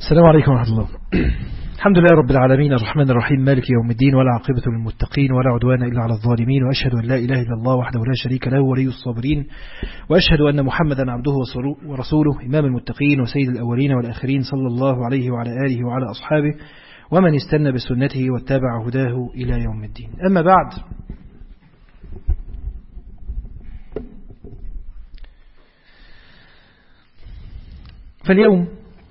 السلام عليكم ورحمة الله. الحمد لله رب العالمين الرحمن الرحيم مالك يوم الدين ولا عاقبة للمتقين ولا عدوان إلا على الظالمين، وأشهد أن لا إله إلا الله وحده لا شريك له ولي الصابرين، وأشهد أن محمدا عبده ورسوله إمام المتقين وسيد الأولين والآخرين، صلى الله عليه وعلى آله وعلى أصحابه ومن استنى بسنته واتبع هداه إلى يوم الدين. أما بعد، فاليوم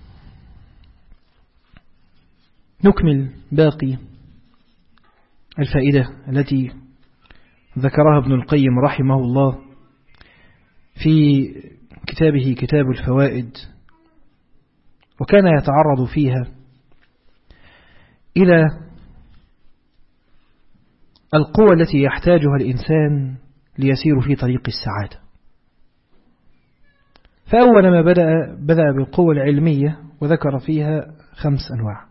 نكمل باقي الفائدة التي ذكرها ابن القيم رحمه الله في كتابه كتاب الفوائد، وكان يتعرض فيها إلى القوة التي يحتاجها الإنسان ليسير في طريق السعادة. فأول ما بدأ بالقوة العلمية وذكر فيها 5 أنواع،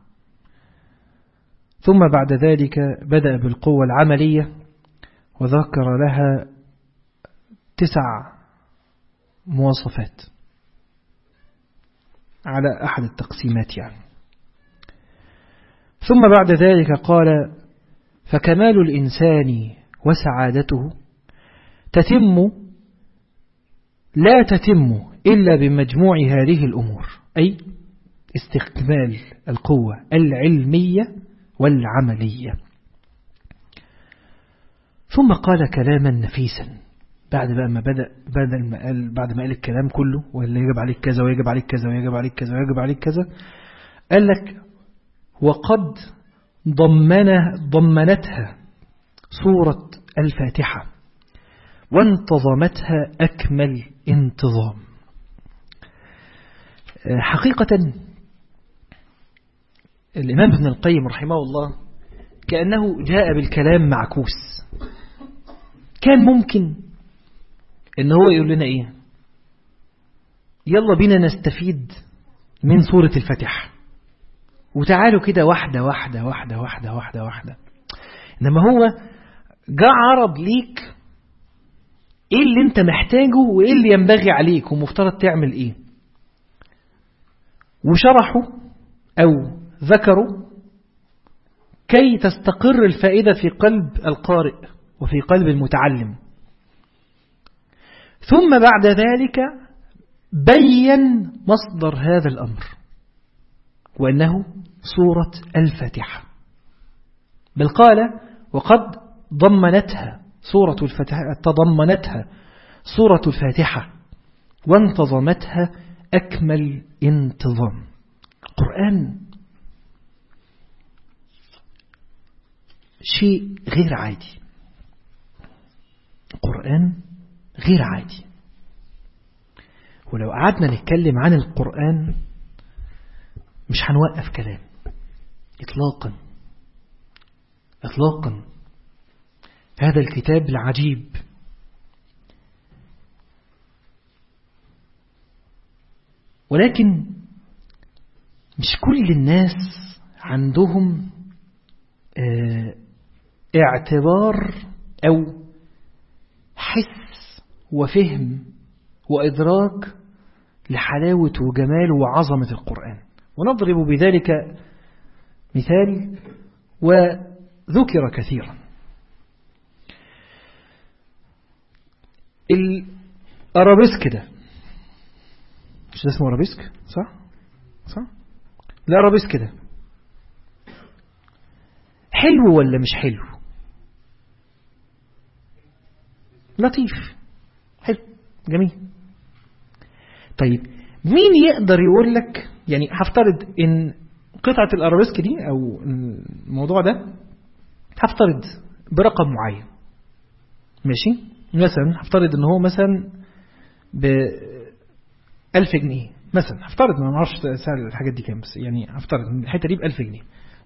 ثم بعد ذلك بدأ بالقوة العملية وذكر لها 9 مواصفات على أحد التقسيمات يعني. ثم بعد ذلك قال: فكمال الإنسان وسعادته لا تتم إلا بمجموع هذه الأمور، أي استكمال القوة العلمية والعملية. ثم قال كلاما نفيسا بعد ما قال الكلام كله، واللي يجب عليك كذا ويجب عليك كذا ويجب عليك كذا ويجب عليك كذا، قال لك: وقد ضمنتها سورة الفاتحة وانتظمتها أكمل انتظام. حقيقة الإمام ابن القيم رحمه الله كأنه جاء بالكلام معكوس. كان ممكن إن هو يقول لنا إيه؟ يلا بينا نستفيد من سورة الفاتحة، وتعالوا كده واحدة واحدة واحدة واحدة واحدة واحدة. إنما هو جاء عرض ليك إيه اللي أنت محتاجه وإيه اللي ينبغي عليك ومفترض تعمل إيه، وشرحوا أو ذكروا كي تستقر الفائدة في قلب القارئ وفي قلب المتعلم. ثم بعد ذلك بين مصدر هذا الأمر، وأنه سورة الفاتحة. بل قال: وقد تضمنتها سورة الفاتحة وانتظمتها أكمل انتظام. القرآن شيء غير عادي، القرآن غير عادي. ولو قعدنا نتكلم عن القرآن مش هنوقف كلام إطلاقا إطلاقا. هذا الكتاب العجيب ولكن مش كل الناس عندهم اعتبار أو حس وفهم وإدراك لحلاوة وجمال وعظمة القرآن. ونضرب بذلك مثال وذكر كثيرا. الأرابيسك ده، مش ده اسمه أرابيسك؟ صح؟ الأرابيسك ده حلو ولا مش حلو؟ لطيف، حلو، جميل. طيب مين يقدر يقول لك، يعني هفترض ان قطعة الأرابيسك دي او الموضوع ده هفترض برقم معين، ماشي؟ مثلا هفترض ان هو مثلا ب1000 جنيه مثلا، هفترض، ما نعرفش سعر الحاجات دي كام، بس يعني هفترض ان الحتة دي ب1000 جنيه.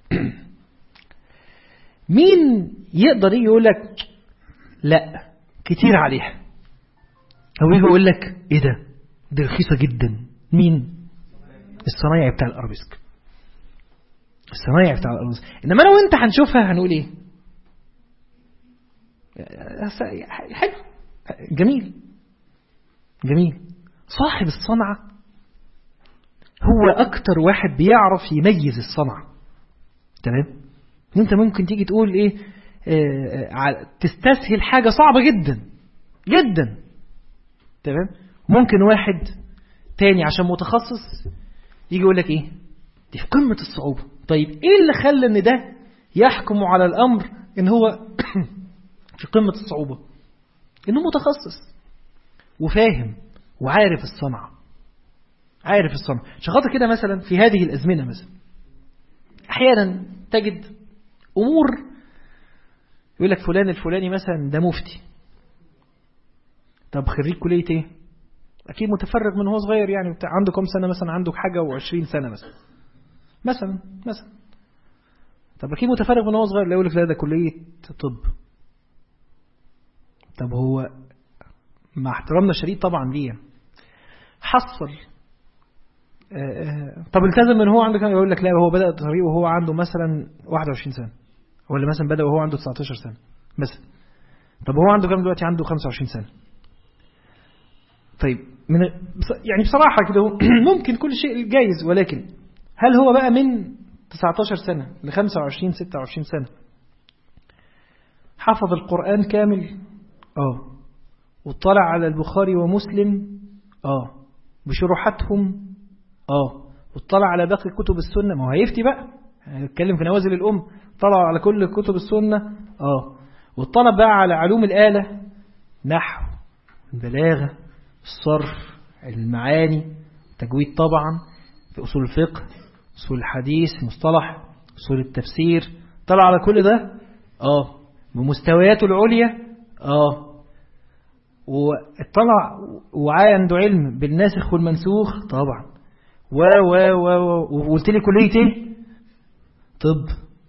مين يقدر يقول لك لا كتير عليها، أو يقول لك ايه ده، دي رخيصة جدا؟ مين؟ الصنايعي بتاع الأرابيسك، الصنايعي بتاع الأرابيسك. إنما لو أنت هنشوفها هنقول ايه؟ حلو، جميل. صاحب الصنعة هو أكتر واحد بيعرف يميز الصنعة. تمام. انت ممكن تيجي تقول ايه، تستسهل حاجة صعبة جدا جدا. تمام. ممكن واحد تاني عشان متخصص يجي يقول لك ايه دي في قمة الصعوبة. طيب ايه اللي خلى ان ده يحكم على الامر ان هو في قمة الصعوبة؟ انه متخصص وفاهم وعارف الصنعة، عارف الصنعة. عشان خاطر كده مثلا في هذه الازمنة مثلا احيانا تجد امور يقول لك فلان الفلاني مثلا ده مفتي. طب خريج كلية ايه؟ اكيد متفرغ من هو صغير يعني وبتاع. عنده كم سنة مثلا؟ عنده حاجة و20 سنة مثلا. طب اكيد متفرغ من هو صغير. لا يقول لك لا ده كلية طب. طب هو مع احترامنا الشديد طبعا ليه حصل طب التزم من هو عنده كام؟ يقول لك لا هو بدأ طريقه وهو عنده مثلا 21 سنة، ولا مثلا بدأ وهو عنده 19 سنة مثلا. طب هو عنده كام دلوقتي؟ عنده 25 سنة. طيب يعني بصراحة كده ممكن كل شيء جايز، ولكن هل هو بقى من 19 سنة ل 25 26 سنة حفظ القرآن كامل؟ واطلع على البخاري ومسلم بشروحاتهم واطلع على باقي كتب السنة. ما هو هيفتي بقى، هنتكلم في نوازل الأم. طلع على كل كتب السنة واطلع بقى على علوم الآلة، نحو، البلاغة، الصرف، المعاني، تجويد طبعا، في أصول الفقه، أصول الحديث، مصطلح، أصول التفسير. طلع على كل ده بمستوياته العليا واطلع وعنده علم بالناسخ والمنسوخ طبعا. وقلت لي كلية ايه؟ طب.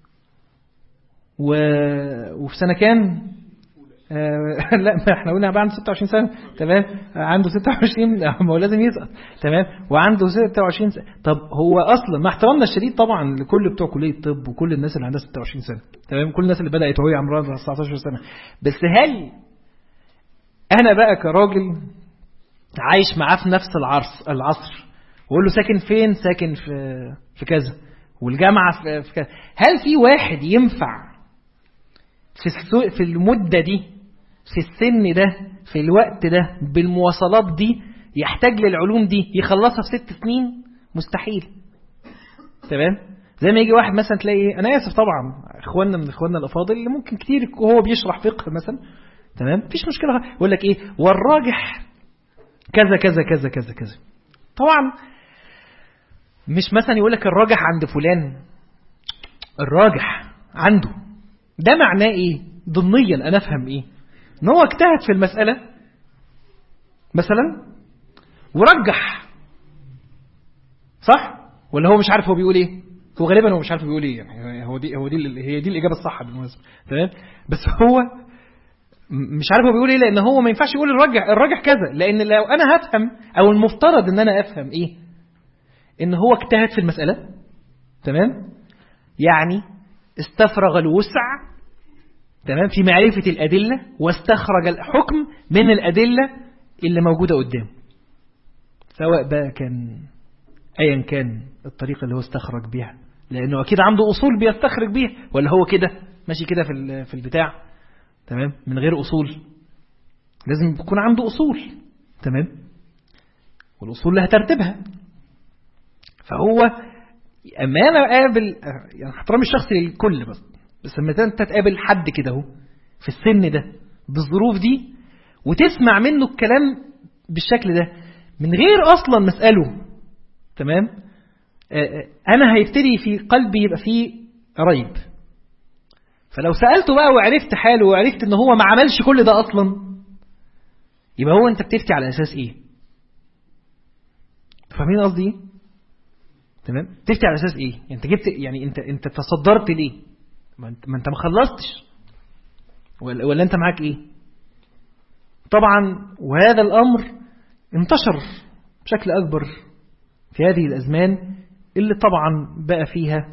وفي سنة كام؟ لا ما احنا قلنا بقى عنده 26 سنة. تمام. عنده 26 ما هو لازم يسقط. تمام. وعنده 26 سنة. طب هو اصلا مع احترامنا الشديد طبعا لكل بتوع كلية الطب وكل الناس اللي عندها 26 سنة، تمام، كل الناس اللي بدأت وهي عمرها 19 سنة، بس هل انا بقى كراجل عايش معاه في نفس العصر وقول له ساكن فين؟ ساكن في كذا، والجامعة في كذا. هل في واحد ينفع في المدة دي، في السن ده، في الوقت ده، بالمواصلات دي، يحتاج للعلوم دي يخلصها في 6 سنين؟ مستحيل. تمام. زي ما يجي واحد مثلا تلاقي، انا اسف طبعا اخواننا من اخواننا الافاضل اللي ممكن كتير وهو بيشرح فقه مثلا، تمام، مفيش مشكلة، يقول لك ايه والراجح كذا كذا كذا كذا كذا. طبعا مش مثلا يقول لك الراجح عند فلان، الراجح عنده ده معناه ايه ضمنيا؟ انا افهم ايه؟ ان هو اجتهد في المسألة مثلا ورجح، صح ولا هو مش عارف هو بيقول ايه؟ هو غالبا هو مش عارف بيقول ايه يعني. هي دي الاجابة الصح بالمناسبة. تمام. بس هو مش عارف هو بيقول ايه، لان هو ما ينفعش يقول الراجح كذا، لان لو انا هفهم او المفترض ان انا افهم ايه، ان هو اجتهد في المسألة، تمام، يعني استفرغ الوسع، تمام، في معرفة الأدلة، واستخرج الحكم من الأدلة اللي موجودة قدامه، سواء بقى كان أيا كان الطريقة اللي هو استخرج بيها، لأنه أكيد عنده أصول بيستخرج بيها، ولا هو كده ماشي كده في البتاع، تمام، من غير أصول. لازم يكون عنده أصول، تمام، والأصول لها ترتيبها. فهو أما أنا أقابل، يعني احترامي الشخصي للكل، بس لما أنت تقابل حد كده اهو في السن ده بالظروف دي وتسمع منه الكلام بالشكل ده من غير أصلا مسأله، تمام، أنا هيبتدي في قلبي يبقى فيه ريب. فلو سألته بقى وعرفت حاله وعرفت ان هو ما عملش كل ده اصلا، يبقى هو انت بتفتي على اساس ايه؟ فاهمين قصدي ايه؟ تمام. بتفتي على اساس ايه؟ انت جبت يعني انت تصدرت ليه؟ ما انت ما خلصتش، ولا انت معاك ايه؟ طبعا وهذا الامر انتشر بشكل اكبر في هذه الازمان اللي طبعا بقى فيها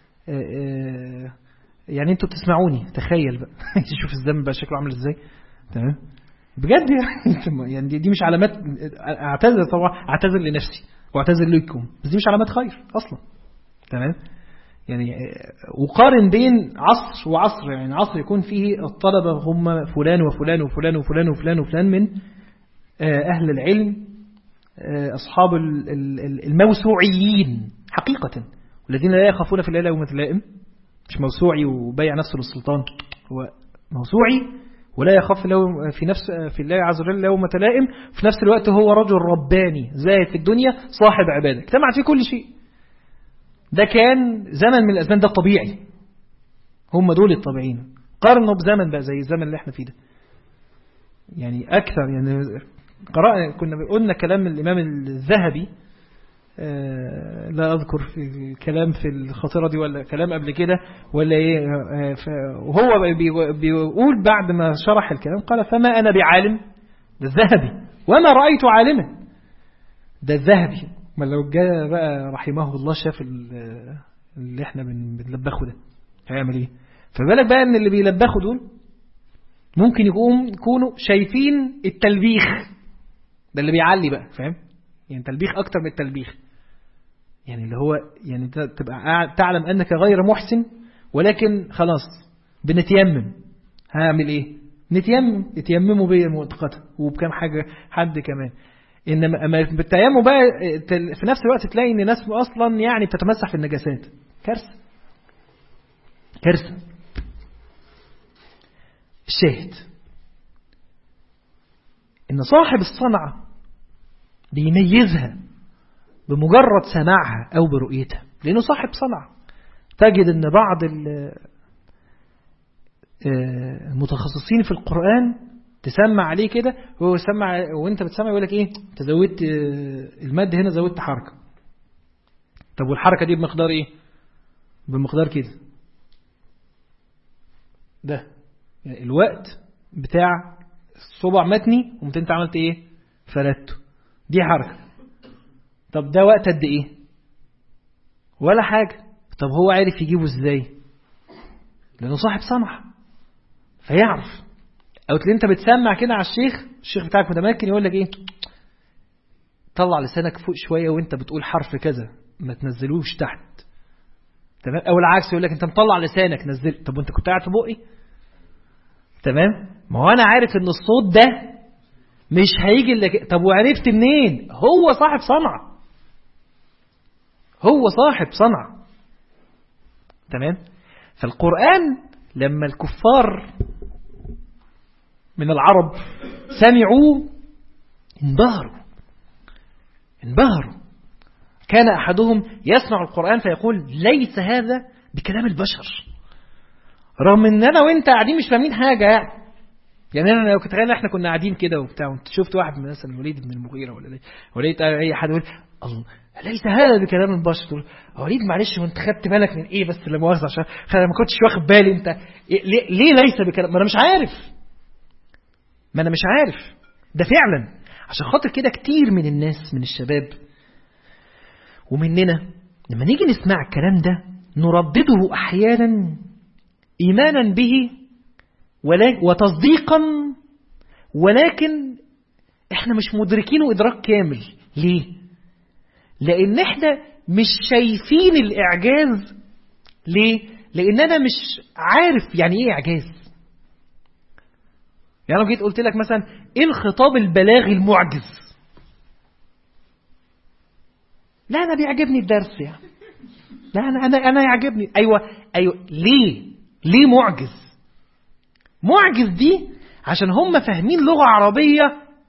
يعني انتوا بتسمعوني، تخيل بقى شوف الذنب بقى شكله عامل ازاي، تمام، بجد يعني دي مش علامات. اعتذر طبعا، اعتذر لنفسي واعتذر لكم، بس دي مش علامات خير أصلا. تمام؟ يعني وقارن بين عصر وعصر، يعني عصر يكون فيه الطلبة هم فلان وفلان وفلان وفلان وفلان وفلان من أهل العلم، أصحاب الموسوعيين حقيقة، والذين لا يخافون في الله لومة لائم. مش موسوعي وبيع نفسه للسلطان، هو موسوعي ولا يخاف في الله عز وجل لومة لائم، في نفس الوقت هو رجل رباني زاهد في الدنيا صاحب عبادة اجتمع فيه كل شيء. ده كان زمن من الأزمان، ده الطبيعي، هم دول الطبيعيين. قارنوا بزمن بقى زي الزمن اللي احنا فيه ده، يعني أكثر. يعني كنا قلنا كلام الإمام الذهبي، لا أذكر في الكلام في الخطيرة دي ولا كلام قبل كده ولا إيه، وهو بيقول بعد ما شرح الكلام قال: فما أنا بعالم، ده الذهبي، وما رأيت عالما، ده الذهبي. ما لو جاء بقى رحمه الله شاف اللي احنا بنلبخه ده هيعمل ايه؟ فبالك بقى ان اللي بيلبخوا دول ممكن يكونوا شايفين التلبيخ ده اللي بيعلي بقى، فاهم؟ يعني تلبيخ اكتر من التلبيخ، يعني اللي هو يعني تبقى تعلم انك غير محسن، ولكن خلاص بنتيمم. هعمل ايه؟ يتيمموا بيا مؤقتا وبكام حد كمان. إنما بالتيمم بقى في نفس الوقت تلاقي إن ناس أصلا يعني بتتمسح في النجاسات. كارثة. الشاهد إن صاحب الصنعة بيميزها بمجرد سماعها أو برؤيتها، لأنه صاحب صنعة. تجد إن بعض المتخصصين في القرآن تسمع عليه كده، هو يسمع وانت بتسمع يقول لك ايه، انت زودت المد هنا، زودت حركة. طب والحركة دي بمقدار ايه؟ بمقدار كده، ده يعني الوقت بتاع الصبع متني ومت انت عملت ايه؟ فلته، دي حركة. طب ده وقت قد ايه؟ ولا حاجة. طب هو عارف يجيبه ازاي؟ لانه صاحب صنعة فيعرف. او تلاقي انت بتسمع كده على الشيخ بتاعك متمكن يقول لك ايه، طلع لسانك فوق شوية وانت بتقول حرف كذا، ما تنزلوش تحت. تمام؟ او العكس يقول لك انت مطلع لسانك نزل. طب وانت كنت قاعد في بقي؟ تمام؟ ما هو انا عارف ان الصوت ده مش هيجي الا. طب وعرفت منين؟ هو صاحب صنعة. تمام؟ فالقرآن لما الكفار من العرب سمعوا انبهروا. كان أحدهم يسمع القرآن فيقول: ليس هذا بكلام البشر، رغم ان انا وانت قاعدين مش فاهمين حاجة. يعني انا لو كنت احنا كنا قاعدين كده وبتاع، وانت شفت واحد مثلا الوليد بن المغيرة ولقيت اي حد يقول: الله ليس هذا بكلام البشر، تقول: وليد معلش وانت خدت بالك من ايه؟ بس لا مؤاخذة عشان ما كنتش واخد بالي. انت ليه ليس بكلام؟ ما انا مش عارف. ده فعلا عشان خاطر كده كتير من الناس، من الشباب ومننا، لما نيجي نسمع الكلام ده نردده أحيانا إيمانا به وتصديقا، ولكن احنا مش مدركينه إدراك كامل. ليه؟ لأن احنا مش شايفين الإعجاز. ليه؟ لأن أنا مش عارف يعني إيه إعجاز. يعني لو جيت قلت لك مثلا إيه الخطاب البلاغي المعجز؟ لا أنا بيعجبني الدرس يعني. لا أنا يعجبني. أيوة ليه معجز دي عشان هم فاهمين لغة عربية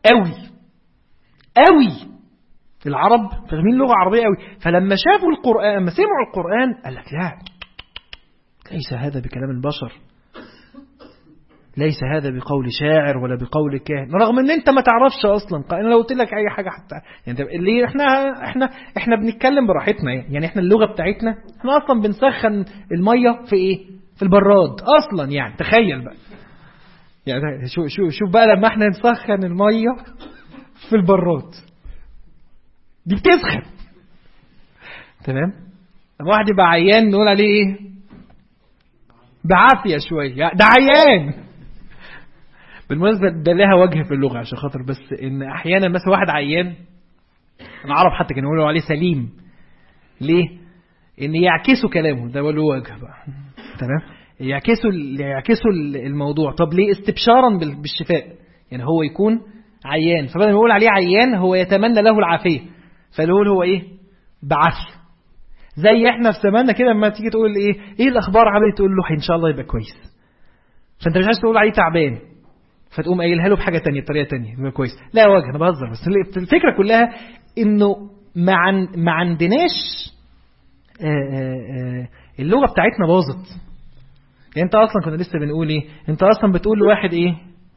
قوي. العرب فاهمين لغة عربية قوي، فلما شافوا القرآن، لما سمعوا القرآن قال لك: لا ليس هذا بكلام البشر، ليس هذا بقول شاعر ولا بقول كاهن. رغم ان انت ما تعرفش اصلا. انا لو قلت لك اي حاجه حتى يعني اللي احنا بنتكلم براحتنا. يعني احنا اللغه بتاعتنا احنا اصلا بنسخن الميه في ايه؟ في البراد اصلا. يعني تخيل بقى، يعني شوف بقى لما احنا نسخن الميه في البراد دي بتسخن. تمام؟ واحد يبقى عيان نقول عليه ايه؟ بعافيه شويه، ده عيان. بالمناسبة ده لها وجه في اللغة عشان خاطر بس ان احيانا مثلا واحد عيان العرب حتى كانوا يقولوا عليه سليم. ليه؟ ان يعكسوا كلامه، ده له وجه بقى، تمام، يعكسوا الموضوع. طب ليه؟ استبشارا بالشفاء، يعني هو يكون عيان، فبدل ما يقول عليه عيان هو يتمنى له العافية، فيقول هو ايه؟ بعافية. زي احنا في زماننا كده لما تيجي تقول ايه الاخبار عامل، تقول له ان شاء الله يبقى كويس، فانت مش عايز تقول عليه تعبان، فتقوم قايلها له بحاجة تانية، بطريقة تانية، يبقى كويس. لا وجه، انا بهزر، بس الفكرة كلها انه ما عندناش اللغة بتاعتنا باظت. يعني انت اصلا كنا لسه بنقول ايه، انت اصلا بتقول لواحد ايه؟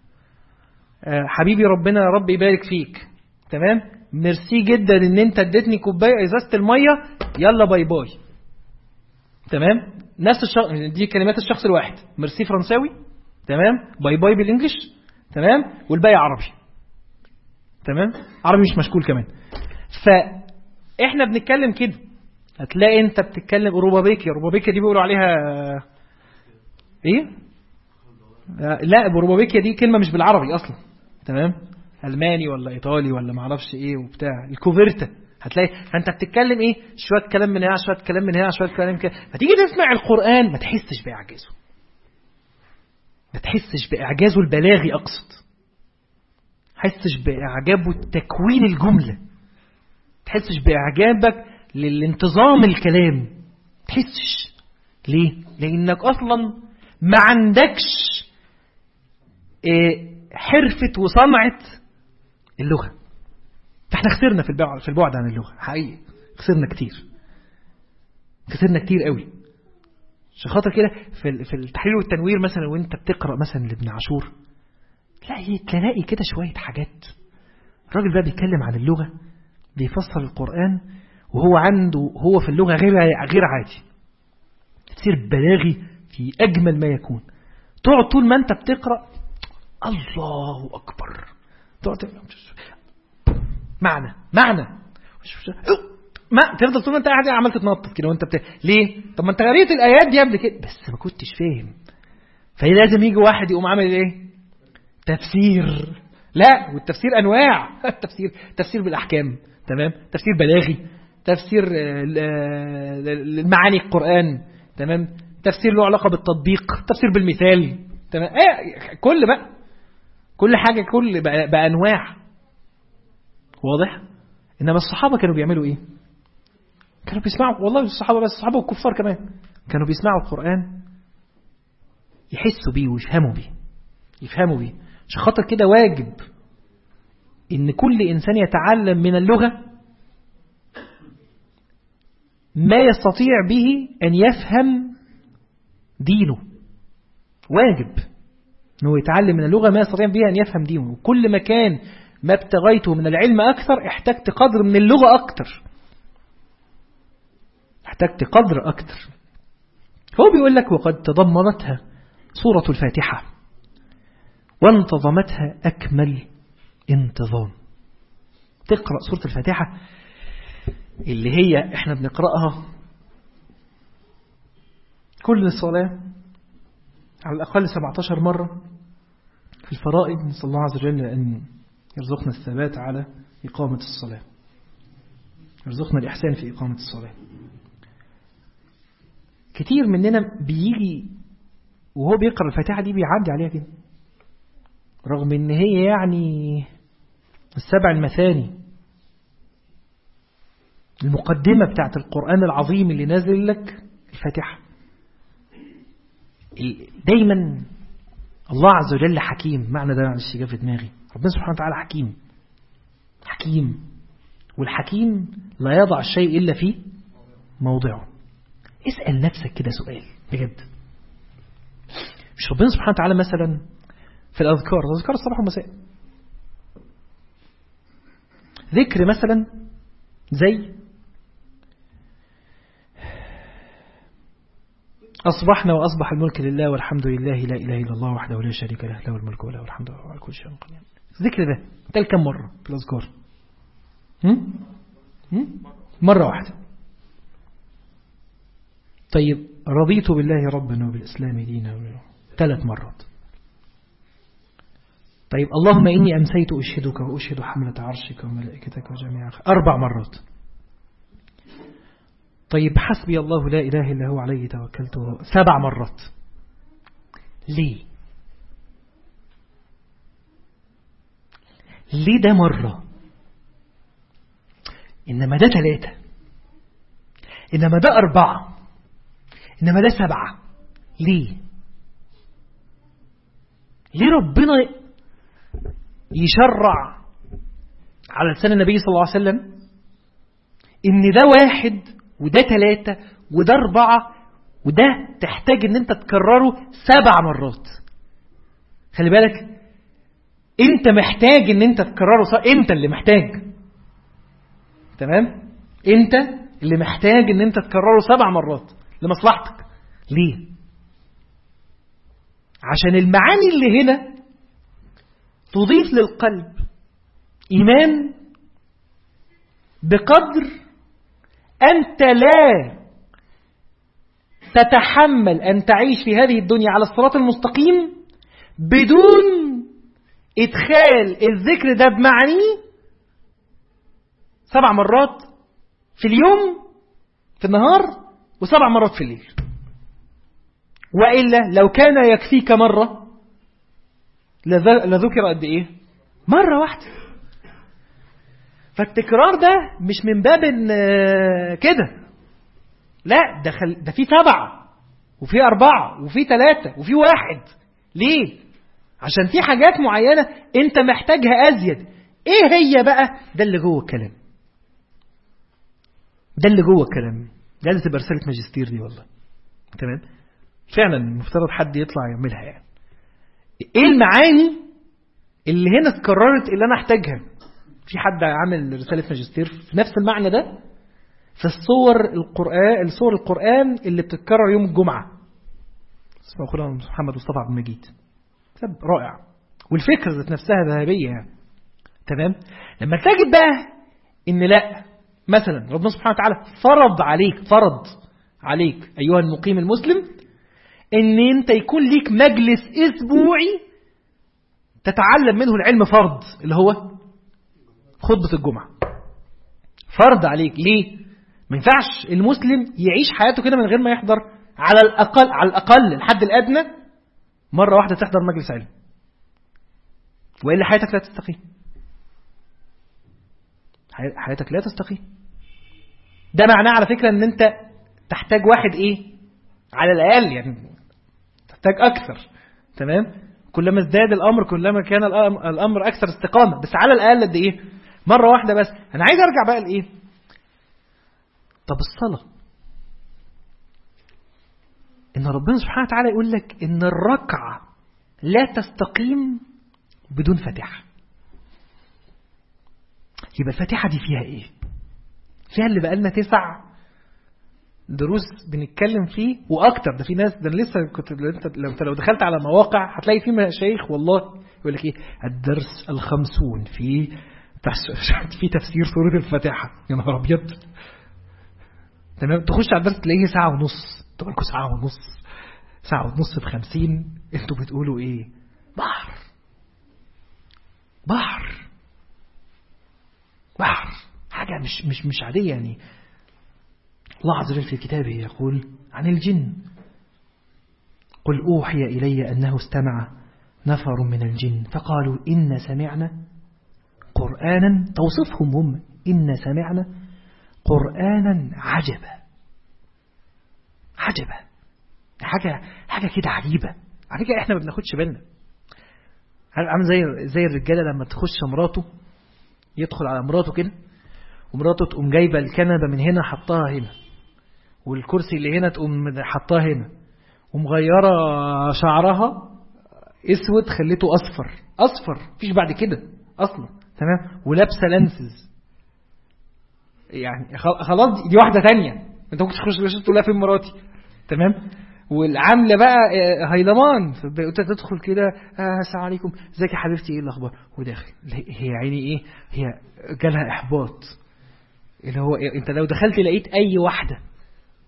حبيبي ربنا يا رب يبارك فيك، تمام، ميرسي جدا ان انت اديتني كوبايه ازازه الميه، يلا باي باي، تمام. نفس الشخص، دي كلمات الشخص الواحد، ميرسي فرنساوي، تمام، باي باي بالانجلش، تمام، والباقي عربي، تمام، عربي مش مشكول كمان. فاحنا بنتكلم كده، هتلاقي انت بتتكلم روبابيكيا دي بيقولوا عليها ايه؟ لا، روبابيكيا دي كلمه مش بالعربي اصلا، تمام، الماني ولا ايطالي ولا معرفش ايه وبتاع. الكوفرتا هتلاقي، فانت بتتكلم ايه؟ شويه كلام من هنا، شويه كلام من هنا، شويه كلام كده، فتيجي تسمع القران ما تحسش باعجازه، ما تحسش باعجازه البلاغي، اقصد تحسش باعجابه تكوين الجمله، تحسش باعجابك للانتظام الكلام، تحسش. ليه؟ لانك اصلا ما عندكش حرفة وصنعة اللغة. فاحنا خسرنا في البعد عن اللغة حقيقي، خسرنا كتير قوي. عشان خاطر كده في التحرير والتنوير مثلا، وانت بتقرأ مثلا لابن عاشور، تلاقي كده شوية حاجات. الراجل بقى بيتكلم عن اللغة، بيفسر القرآن، وهو هو في اللغة غير عادي، تفسير بلاغي في أجمل ما يكون. تقعد طول ما انت بتقرأ الله أكبر، معنى ما تفضل طول ما انت قاعد عمال تتنطط كده وانت ليه؟ طب ما انت قريت الآيات دي قبل كده بس ما كنتش فاهم، فلازم يجي واحد يقوم عامل ايه؟ تفسير. لا، والتفسير انواع تفسير بالاحكام، تمام، تفسير بلاغي، تفسير المعاني القرآن، تمام، تفسير له علاقة بالتطبيق، تفسير بالمثال، تمام، كل حاجة بأنواع، واضح. إنما الصحابة كانوا بيعملوا إيه؟ كانوا بيسمعوا، والله الصحابة بس، الصحابة والكفار كمان كانوا بيسمعوا القرآن، يحسوا بيه ويفهموا بيه. عشان خاطر كده واجب إن كل إنسان يتعلم من اللغة ما يستطيع به أن يفهم دينه. واجب أنه يتعلم من اللغة ما يستطيع به أن يفهم دينه. وكل ما كان ما ابتغيته من العلم أكثر، احتجت قدر من اللغة أكثر، احتجت قدر أكثر. هو بيقول لك وقد تضمنتها سورة الفاتحة وانتظمتها أكمل انتظام. تقرأ سورة الفاتحة اللي هي احنا بنقرأها كل الصلاة على الأقل 17 مرة في الفرائض. نسأل الله عز وجل أن يرزقنا الثبات على إقامة الصلاة، يرزقنا الإحسان في إقامة الصلاة. كتير مننا بيجي وهو بيقرأ الفاتحة دي بيعدي عليها كده، رغم ان هي يعني 7 المثاني، المقدمة بتاعت القرآن العظيم اللي نازل لك الفاتحة. دايما الله عز وجل حكيم، معنى ده معلش جه في دماغي، ربنا سبحانه وتعالى حكيم، والحكيم لا يضع الشيء إلا في موضعه. اسأل نفسك كده سؤال بجد، مش ربنا سبحانه وتعالى مثلا في الأذكار الصباح والمساء، ذكر مثلا زي أصبحنا وأصبح الملك لله والحمد لله لا إله إلا الله وحده لا شريك له له الملك وله الحمد وهو على كل شيء قدير. الذكر ده تل كم مرة في الأذكار؟ مرة واحدة. طيب رضيت بالله ربنا وبالإسلام دينا 3 مرات. طيب اللهم إني أمسيت أشهدك وأشهد حملة عرشك وملائكتك وجميع 4 مرات. طيب حسبي الله لا إله إلا هو عليه توكلت 7 مرات. ليه ده مرة، إنما ده 3، إنما ده 4، إنما ده 7؟ ليه ربنا يشرع على لسان النبي صلى الله عليه وسلم إن ده 1 وده 3 وده 4 وده تحتاج إن أنت تكرره 7 مرات؟ خلي بالك، أنت محتاج إن أنت تكرره، أنت اللي محتاج، تمام؟ أنت اللي محتاج إن أنت تكرره 7 مرات لمصلحتك. ليه؟ عشان المعاني اللي هنا تضيف للقلب إيمان بقدر أنت لا تتحمل أن تعيش في هذه الدنيا على الصراط المستقيم بدون إدخال الذكر ده بمعنيه 7 مرات في اليوم في النهار و7 مرات في الليل. وإلا لو كان يكفيك مرة لذكر قد إيه؟ مرة واحدة. فالتكرار ده مش من باب كده، لا، ده في 7 وفي 4 وفي 3 وفي 1. ليه؟ عشان في حاجات معينة انت محتاجها أزيد. ايه هي بقى؟ ده اللي جوه الكلام، ده اللي تبقى رسالة ماجستير دي والله. تمام؟ فعلا المفترض حد يطلع يعملها. يعني ايه المعاني اللي هنا اتكررت اللي انا احتاجها؟ في حد عامل رسالة ماجستير في نفس المعنى ده في السور القرآن اللي بتتكرر يوم الجمعة، اسمه أخونا محمد مصطفى عبد المجيد، كتاب رائع، والفكرة ذات نفسها ذهبية يعني. تمام؟ لما تجد بقى ان لا، مثلا ربنا سبحانه وتعالى فرض عليك ايها المقيم المسلم ان انت يكون ليك مجلس اسبوعي تتعلم منه العلم، فرض اللي هو خطبة الجمعة. فرض عليك. ليه؟ ما ينفعش المسلم يعيش حياته كده من غير ما يحضر على الأقل الحد الأدنى مرة واحدة تحضر مجلس علم، وإلا حياتك لا تستقيم. حياتك لا تستقيم. ده معناه على فكرة ان انت تحتاج واحد ايه على الأقل، يعني تحتاج أكثر. تمام؟ كلما ازداد الأمر كلما كان الأمر أكثر استقامة، بس على الأقل قد ايه؟ مرة واحدة بس. أنا عايز أرجع بقى لإيه؟ طب الصلاة، إن ربنا سبحانه وتعالى يقول لك إن الركعة لا تستقيم بدون فاتحة. يبقى الفاتحة دي فيها إيه؟ فيها اللي بقالنا 9 دروس بنتكلم فيه وأكتر. ده في ناس، ده لسه كنت لو دخلت على مواقع هتلاقي فيه مشايخ والله يقول لك إيه الدرس 50 في تفسير سورة الفاتحة. يا نهار أبيض. تمام؟ تخش على الدرس تلاقيه 1.5 ساعة. طب لكم 1.5 ساعة في 50، انتوا بتقولوا ايه؟ بحر حاجة مش عادية. يعني الله عز وجل في كتابه يقول عن الجن قل أوحي إلي أنه استمع نفر من الجن فقالوا إن سمعنا قرآنا، توصفهم هم، إن سمعنا قرآنا عجبا. حاجة كده عجيبة. على فكرة احنا ما بناخدش بالنا. عامل زي الرجالة لما تخش مراته، يدخل على مراته كده ومراته تقوم جايبة الكنبة من هنا حطها هنا، والكرسي اللي هنا تقوم حطها هنا، ومغيرة شعرها اسود خليته اصفر فيش بعد كده اصلا. تمام؟ ولابسه لانسز. يعني خلاص دي واحدة تانية. انت ممكن تخش تقول لها فين مراتي. تمام؟ والعامله بقى هيلمان، تدخل كده السلام عليكم ازيك يا حبيبتي ايه الاخبار، وداخل هي عيني ايه، هي جالها احباط. اللي هو انت لو دخلت لقيت اي واحده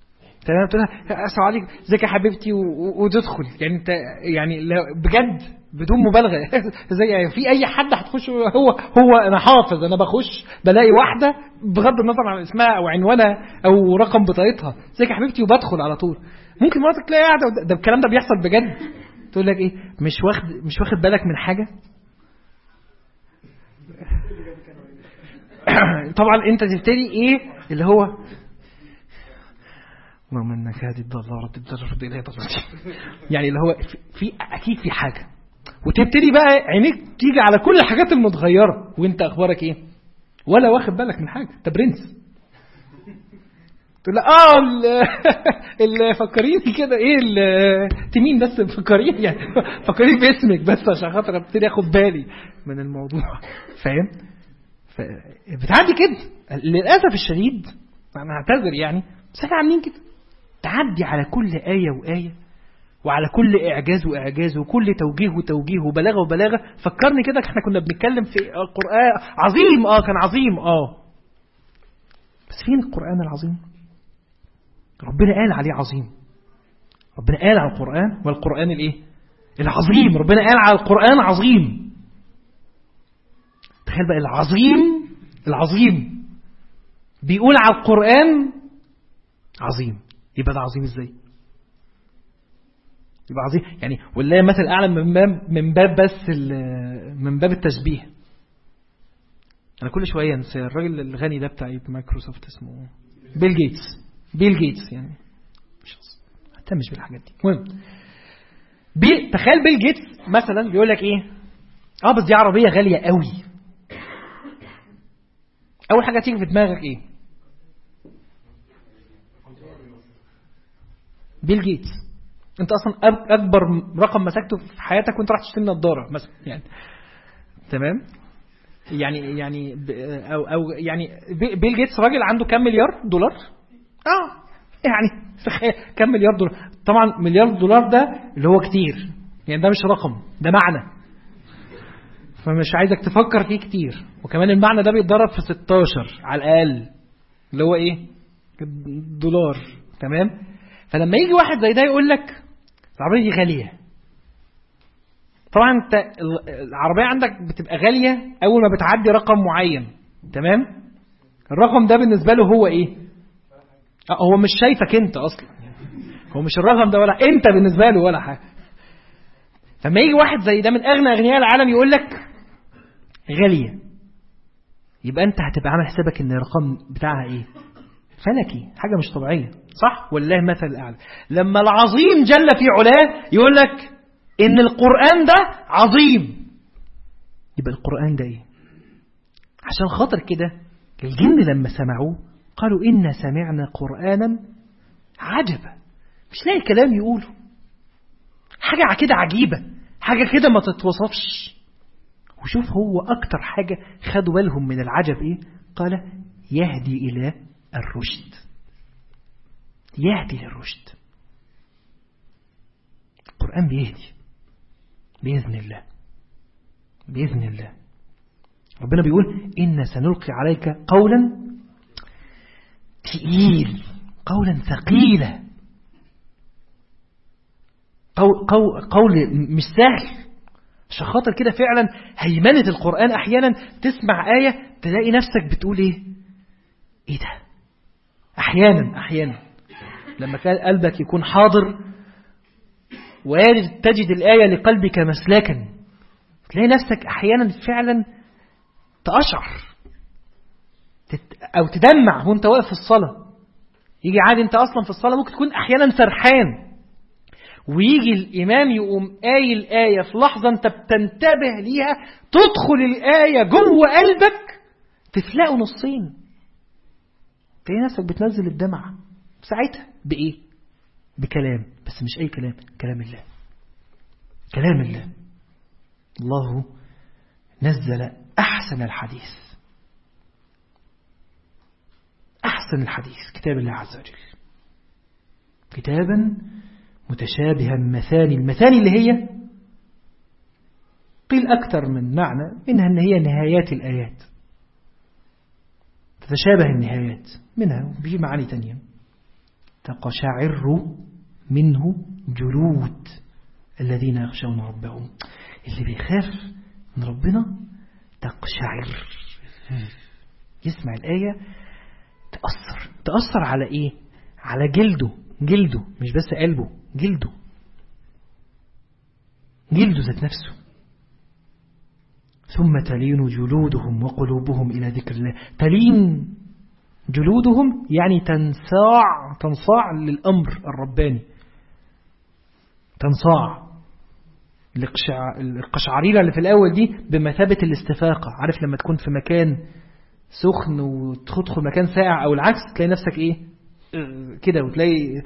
تمام تقول لها السلام عليكم ازيك يا حبيبتي وتدخل، يعني انت يعني بجد بدون مبالغة. زي في أي حد هتخش هو أنا حافظ، أنا بخش بلاقي واحدة بغض النظر عن اسمها أو عنوانها أو رقم بطاقتها، زيك يا حبيبتي، وبدخل على طول. ممكن مراتك تلاقي قاعدة، ده الكلام ده بيحصل بجد، تقول لك إيه، مش واخد بالك من حاجة. طبعا أنت تبتدي إيه اللي هو اللهم انك هادي الضال رد الضال اليه ضلالتي، يعني اللي هو في اكيد في حاجه، وتبتدي بقى عينيك تيجي على كل الحاجات المتغيره، وانت اخبارك ايه؟ ولا واخد بالك من حاجه، انت برنس. تقول اللي فكريني كده ايه تمين بس فكريني، يعني فكريني باسمك بس عشان خاطر ابتدي اخد بالي من الموضوع، فاهم؟ بتعدي كده للاسف الشديد، انا اعتذر يعني، بس احنا عاملين كده، تعدي على كل آية وآية، وعلى كل إعجاز وإعجاز، وكل توجيه وتوجيه، وبلاغة وبلاغة. فكرني كده احنا كنا بنتكلم في القرآن عظيم، كان عظيم، بس فين القرآن العظيم؟ ربنا قال عليه عظيم، ربنا قال على القرآن، والقرآن الايه العظيم، ربنا قال على القرآن عظيم. تخيل بقى العظيم بيقول على القرآن عظيم، يبقى ده عظيم ازاي؟ يبقى عظيم يعني، والله مثل اعلى من باب التشبيه. انا كل شويه انسى الراجل الغني ده بتاع مايكروسوفت، اسمه بيل جيتس يعني، مش هتمش بالحاجات دي. المهم تخيل بيل جيتس مثلا بيقول لك ايه، بس دي عربيه غاليه قوي. اول حاجه تيجي في دماغك ايه؟ بيل جيتس. انت اصلا اكبر رقم مسكته في حياتك وانت راح تشتري نظاره مثلا، يعني تمام، يعني او يعني بيل جيتس راجل عنده كام مليار دولار؟ يعني كام مليار دولار؟ طبعا مليار دولار ده اللي هو كتير، يعني ده مش رقم، ده معنى، فمش عايزك تفكر فيه كتير. وكمان المعنى ده بيتضرب في 16 على الاقل، اللي هو ايه؟ دولار، تمام. فلما يجي واحد زي ده يقول لك العربية دي غالية، طبعا انت العربية عندك بتبقى غالية اول ما بتعدي رقم معين، تمام. الرقم ده بالنسبة له هو ايه؟ هو مش شايفك انت اصلا، هو مش الرقم ده ولا انت بالنسبة له ولا حاجة. فما يجي واحد زي ده من اغنى اغنياء العالم يقول لك غالية، يبقى انت هتبقى عامل حسابك ان الرقم بتاعها ايه؟ فلكي، حاجة مش طبيعية، صح؟ والله مثل الأعلى. لما العظيم جل في علاه يقول لك إن القرآن ده عظيم، يبقى القرآن ده إيه؟ عشان خاطر كده الجن لما سمعوه قالوا إنا سمعنا قرآنا عجبا، مش لاقي كلام يقوله، حاجة كده عجيبة، حاجة كده ما تتوصفش. وشوف هو أكتر حاجة خدوا بالهم من العجب إيه؟ قال يهدي إلى الرشد، يهدي للرشد. القرآن بيهدي بإذن الله، بإذن الله. ربنا بيقول إن سنلقي عليك قولا تقيل، قولا ثقيلا، قول مش سهل. عشان خاطر كده فعلا هيمنة القرآن أحيانا تسمع آية تلاقي نفسك بتقول إيه ده؟ أحيانا لما كان قلبك يكون حاضر وتجد الآية لقلبك مسلكا، تلاقي نفسك أحيانا فعلا تأشعر أو تدمع وانت واقف في الصلاة. يجي عادي انت أصلا في الصلاة ممكن تكون أحيانا سرحان، ويجي الإمام يقوم قايل آية في لحظة انت بتنتبه ليها، تدخل الآية جوه قلبك تفلقه نصين، تلاقي نفسك بتنزل الدمع ساعتها. بإيه؟ بكلام، بس مش أي كلام، كلام الله، كلام الله. الله نزل أحسن الحديث، أحسن الحديث كتاب الله عز وجل، كتابا متشابها مثاني. المثاني اللي هي قيل أكثر من معنى منها أن هي نهايات الآيات، تتشابه النهايات منها وبيجي معاني تانية. تقشعر منه جلود الذين يخشون ربهم، اللي بيخاف من ربنا تقشعر، يسمع الآية تأثر على إيه؟ على جلده مش بس قلبه، جلده ذات نفسه. ثم تلين جلودهم وقلوبهم إلى ذكر الله. تلين جلودهم يعني تنصاع للأمر الرباني، تنصاع. القشعريرة اللي في الأول دي بمثابة الاستفاقة. عارف لما تكون في مكان سخن وتدخل مكان ساقع أو العكس، تلاقي نفسك إيه كده، وتلاقي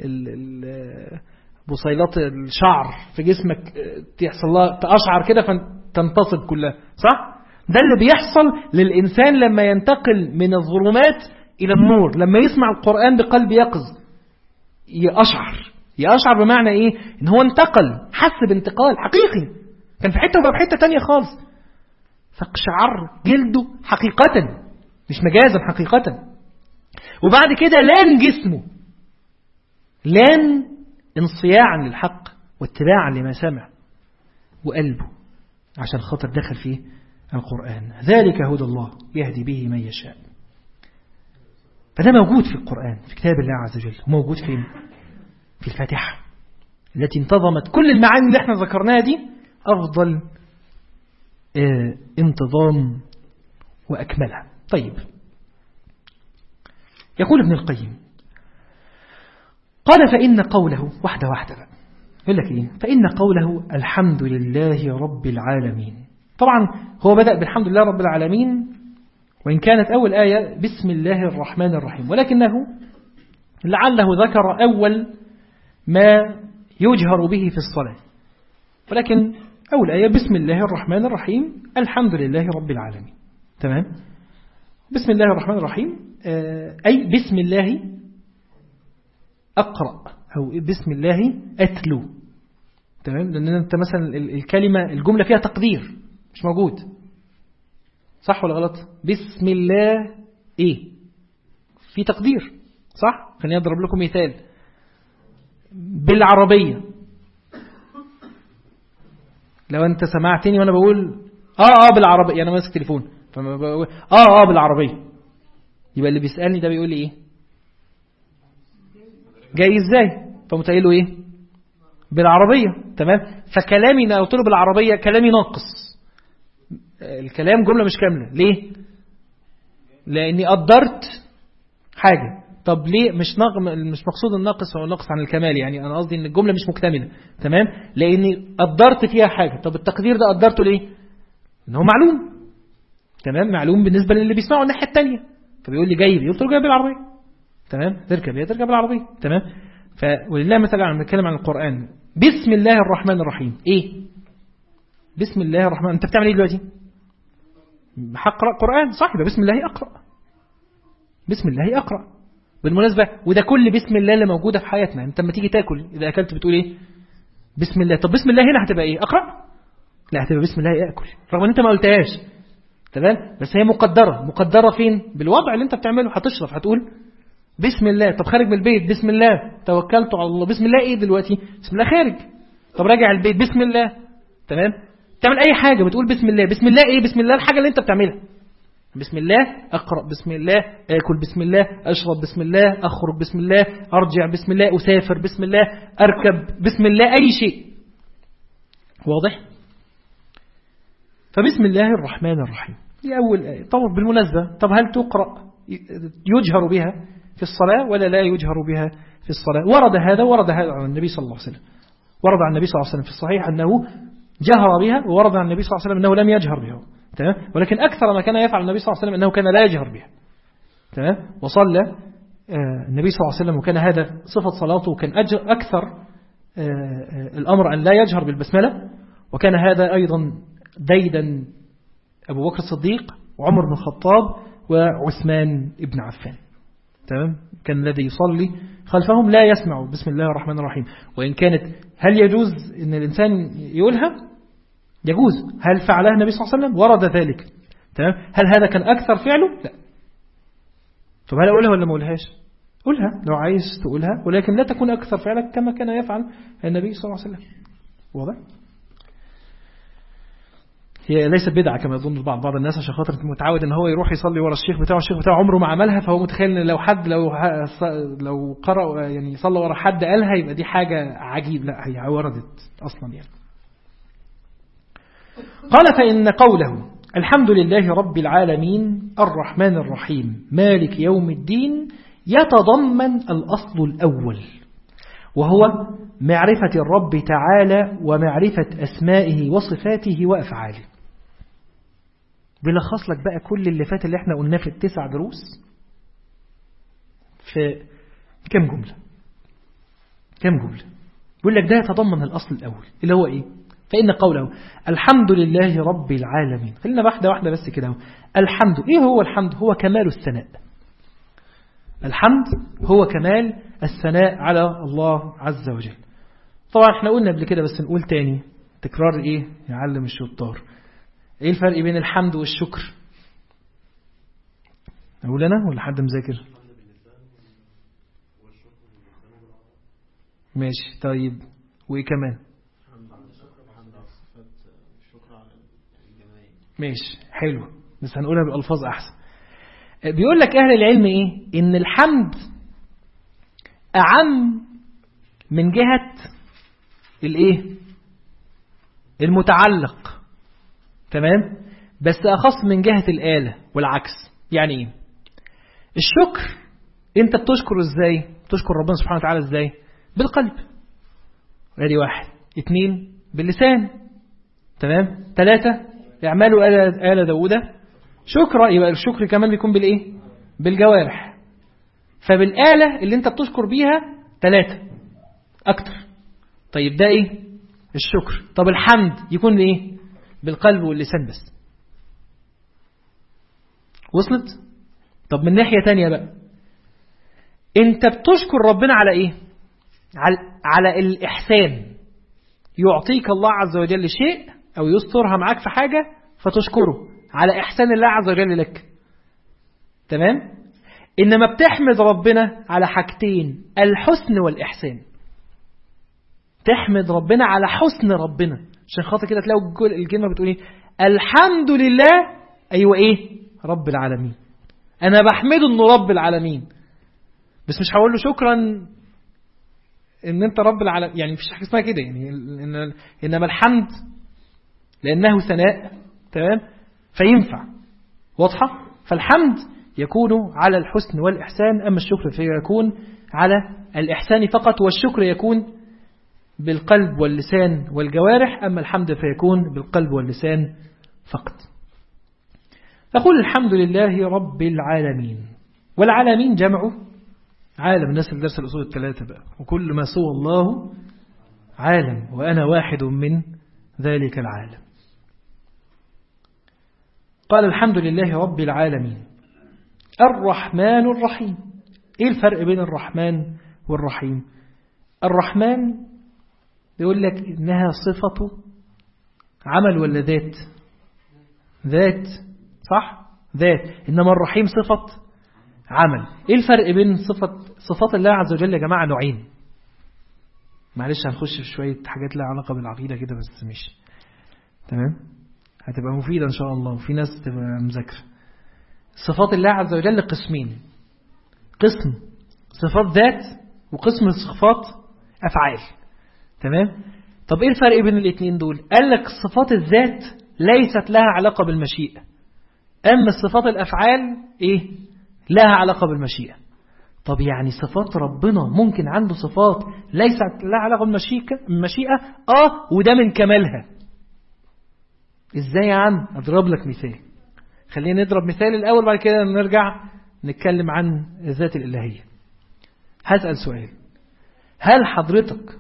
بصيلات الشعر في جسمك تحصل لها تقشعر كده فتنتصب كلها، صح؟ ده اللي بيحصل للإنسان لما ينتقل من الظلمات إلى النور، لما يسمع القرآن بقلب يقظ يقشعر بمعنى إيه؟ إن هو انتقل، حس بانتقال حقيقي، كان في حتة وبقى في حتة تانية خالص، فاقشعر جلده حقيقة مش مجازا، حقيقة. وبعد كده لان جسمه، لان انصياعا للحق واتباعا لما سمع، وقلبه عشان خاطر دخل فيه القرآن. ذلك هدى الله يهدي به من يشاء. فده موجود في القرآن، في كتاب الله عز وجل. وموجود فين؟ في الفاتحة التي انتظمت كل المعاني اللي احنا ذكرناها دي أفضل انتظام وأكملها. طيب، يقول ابن القيم قال فإن قوله واحدة بقى، يقول لك إيه؟ فإن قوله الحمد لله رب العالمين. طبعا هو بدأ بالحمد لله رب العالمين، وإن كانت أول آية بسم الله الرحمن الرحيم، ولكنه لعله ذكر أول ما يجهر به في الصلاة، ولكن أول آية بسم الله الرحمن الرحيم الحمد لله رب العالمين. تمام؟ بسم الله الرحمن الرحيم أي بسم الله أقرأ أو بسم الله أتلو. تمام؟ لأن أنت مثلا الجملة فيها تقدير مش موجود، صح ولا غلط؟ بسم الله إيه؟ في تقدير، صح؟ خليني أضرب لكم مثال بالعربية. لو أنت سمعتني وأنا بقول بالعربية، أنا ماسك تليفون فما بقول بالعربية، يبقى اللي بيسألني ده بيقول لي إيه؟ جاي إزاي؟ فمتقول له إيه؟ بالعربية. تمام؟ فكلامي لو قلت له بالعربية كلامي ناقص، الكلام جملة مش كاملة. ليه؟ لأني قدرت حاجة. طب ليه مش مقصود الناقص هو ناقص عن الكمال، يعني أنا قصدي إن الجملة مش مكتملة. تمام؟ لأني قدرت فيها حاجة. طب التقدير ده قدرته ليه؟ إنه معلوم. تمام؟ معلوم بالنسبة للي بيسمعه الناحية التانية، فبيقول لي جاي، قلت له جاي بالعربية. تمام؟ تركب بالعربية. تمام؟ ولله مثلا عم نتكلم عن القرآن، بسم الله الرحمن الرحيم إيه؟ بسم الله الرحمن، أنت بتعمل إيه دلوقتي؟ هقرأ قرآن، صح؟ يبقى بسم الله أقرأ، بسم الله أقرأ. بالمناسبة وده كل بسم الله اللي موجودة في حياتنا. أنت لما تيجي تاكل إذا أكلت بتقول إيه؟ بسم الله. طب بسم الله هنا هتبقى إيه؟ أقرأ؟ لا، هتبقى بسم الله أكل، رغم أن أنت ما قلتهاش. تمام؟ بس هي مقدرة فين؟ بالوضع اللي أنت بتعمله. هتشرب هتقول بسم الله. طب خارج من البيت بسم الله، توكلت على الله، بسم الله إيه دلوقتي؟ بسم الله خارج. طب راجع البيت بسم الله. تمام؟ تعمل أي حاجة بتقول بسم الله. بسم الله إيه؟ بسم الله الحاجة اللي أنت بتعملها. بسم الله أقرأ، بسم الله أكل، بسم الله أشرب، بسم الله أخرج، بسم الله أرجع، بسم الله أسافر، بسم الله أركب، بسم الله أي شيء. واضح؟ فبسم الله الرحمن الرحيم دي أول آية. طبعا بالمناسبة، طب هل تقرأ يجهر بها في الصلاة ولا لا يجهر بها في الصلاة؟ ورد هذا عن النبي صلى الله عليه وسلم. ورد عن النبي صلى الله عليه وسلم في الصحيح أنه جهر بها، وورد عن النبي صلى الله عليه وسلم أنه لم يجهر بها. تمام؟ ولكن أكثر ما كان يفعل النبي صلى الله عليه وسلم أنه كان لا يجهر بها. تمام؟ وصلى النبي صلى الله عليه وسلم وكان هذا صفة صلاته، وكان أكثر الأمر أن لا يجهر بالبسملة. وكان هذا أيضا ديدا أبو بكر الصديق وعمر بن الخطاب وعثمان بن عفان. تمام؟ كان الذي يصلي خلفهم لا يسمع بسم الله الرحمن الرحيم. وإن كانت هل يجوز أن الإنسان يقولها؟ يجوز. هل فعلها النبي صلى الله عليه وسلم؟ ورد ذلك. تمام؟ هل هذا كان أكثر فعله؟ لا. طب هل أقولها ولا ما أقولهاش؟ قولها لو عايز تقولها، ولكن لا تكون أكثر فعلك كما كان يفعل النبي صلى الله عليه وسلم. واضح؟ هي ليست بدعة كما يظن بعض الناس، عشان خاطر متعود ان هو يروح يصلي ورا الشيخ بتاعه عمره ما عملها، فهو متخيل ان لو قرأ يعني صلى ورا حد قالها يبقى دي حاجة عجيب. لا، هي وردت اصلا يعني. قال فإن قوله الحمد لله رب العالمين الرحمن الرحيم مالك يوم الدين يتضمن الأصل الأول، وهو معرفة الرب تعالى ومعرفة أسمائه وصفاته وأفعاله. بلخص لك بقى كل اللي فات اللي احنا قلناه في 9 دروس في كم جملة. بيقول لك ده يتضمن الأصل الأول اللي هو إيه؟ فإن قوله الحمد لله رب العالمين، خلينا واحدة بس كده. الحمد إيه هو الحمد؟ هو كمال الثناء. الحمد هو كمال الثناء على الله عز وجل. طبعا احنا قلنا قبل كده بس نقول تاني، تكرار ايه يعلم الشطار. ايه الفرق بين الحمد والشكر؟ اقول انا ولا حد مذاكر؟ ماشي طيب، وايه كمان؟ ماشي حلو، بس هنقولها بالألفاظ أحسن. بيقول لك أهل العلم إيه؟ إن الحمد أعم من جهة الإيه؟ المتعلق، تمام؟ بس أخص من جهة الآلة والعكس. يعني إيه؟ الشكر أنت بتشكره إزاي؟ بتشكر ربنا سبحانه وتعالى إزاي؟ بالقلب، ادي 1. 2 باللسان، تمام. 3 اعملوا آل داود شكرا، يبقى الشكر كمان بيكون بالإيه؟ بالجوارح. فبالآلة اللي انت بتشكر بيها 3 أكتر. طيب ده إيه؟ الشكر. طب الحمد يكون بإيه؟ بالقلب واللسان بس. وصلت؟ طب من ناحية تانية بقى، انت بتشكر ربنا على إيه؟ على الإحسان. يعطيك الله عز وجل شيء أو يسترها معاك في حاجة فتشكره على إحسان الله عز وجل لك، تمام. إنما بتحمد ربنا على حاجتين، الحسن والإحسان. تحمد ربنا على حسن ربنا، عشان خاطر كده تلاقوا الكلمة بتقول إيه؟ الحمد لله أيوة إيه؟ رب العالمين. أنا بحمده إنه رب العالمين، بس مش هقول له شكرا إن أنت رب العالمين، يعني مفيش حاجة اسمها كده يعني. إنما الحمد لأنه ثناء، تمام، فينفع. واضحة؟ فالحمد يكون على الحسن والإحسان، أما الشكر فيكون على الإحسان فقط، والشكر يكون بالقلب واللسان والجوارح، أما الحمد فيكون بالقلب واللسان فقط. نقول الحمد لله رب العالمين. والعالمين جمعه عالم، الناس اللي درس الأصول 3 بقى، وكل ما سوى الله عالم وأنا واحد من ذلك العالم. قال الحمد لله رب العالمين الرحمن الرحيم. ايه الفرق بين الرحمن والرحيم؟ الرحمن يقول لك انها صفة عمل ولا ذات؟ ذات، صح؟ ذات. انما الرحيم صفة عمل. ايه الفرق بين صفات الله عز وجل يا جماعة؟ نوعين. معلش هنخش في شوية حاجات لها علاقة بالعقيدة كده بس مش تمام، هتبقى مفيدة إن شاء الله وفي ناس تبقى مذاكرة. صفات الله عز وجل قسمين، قسم صفات ذات وقسم صفات أفعال، تمام. طب إيه الفرق بين الاثنين دول؟ قال لك صفات الذات ليست لها علاقة بالمشيئة، أما الصفات الأفعال إيه؟ لها علاقة بالمشيئة. طب يعني صفات ربنا ممكن عنده صفات ليست لها علاقة بالمشيئة؟ وده من كمالها. ازاي يا عم؟ اضرب لك مثال. خلينا نضرب مثال الاول بعد كده نرجع نتكلم عن الذات الالهيه. هسأل سؤال، هل حضرتك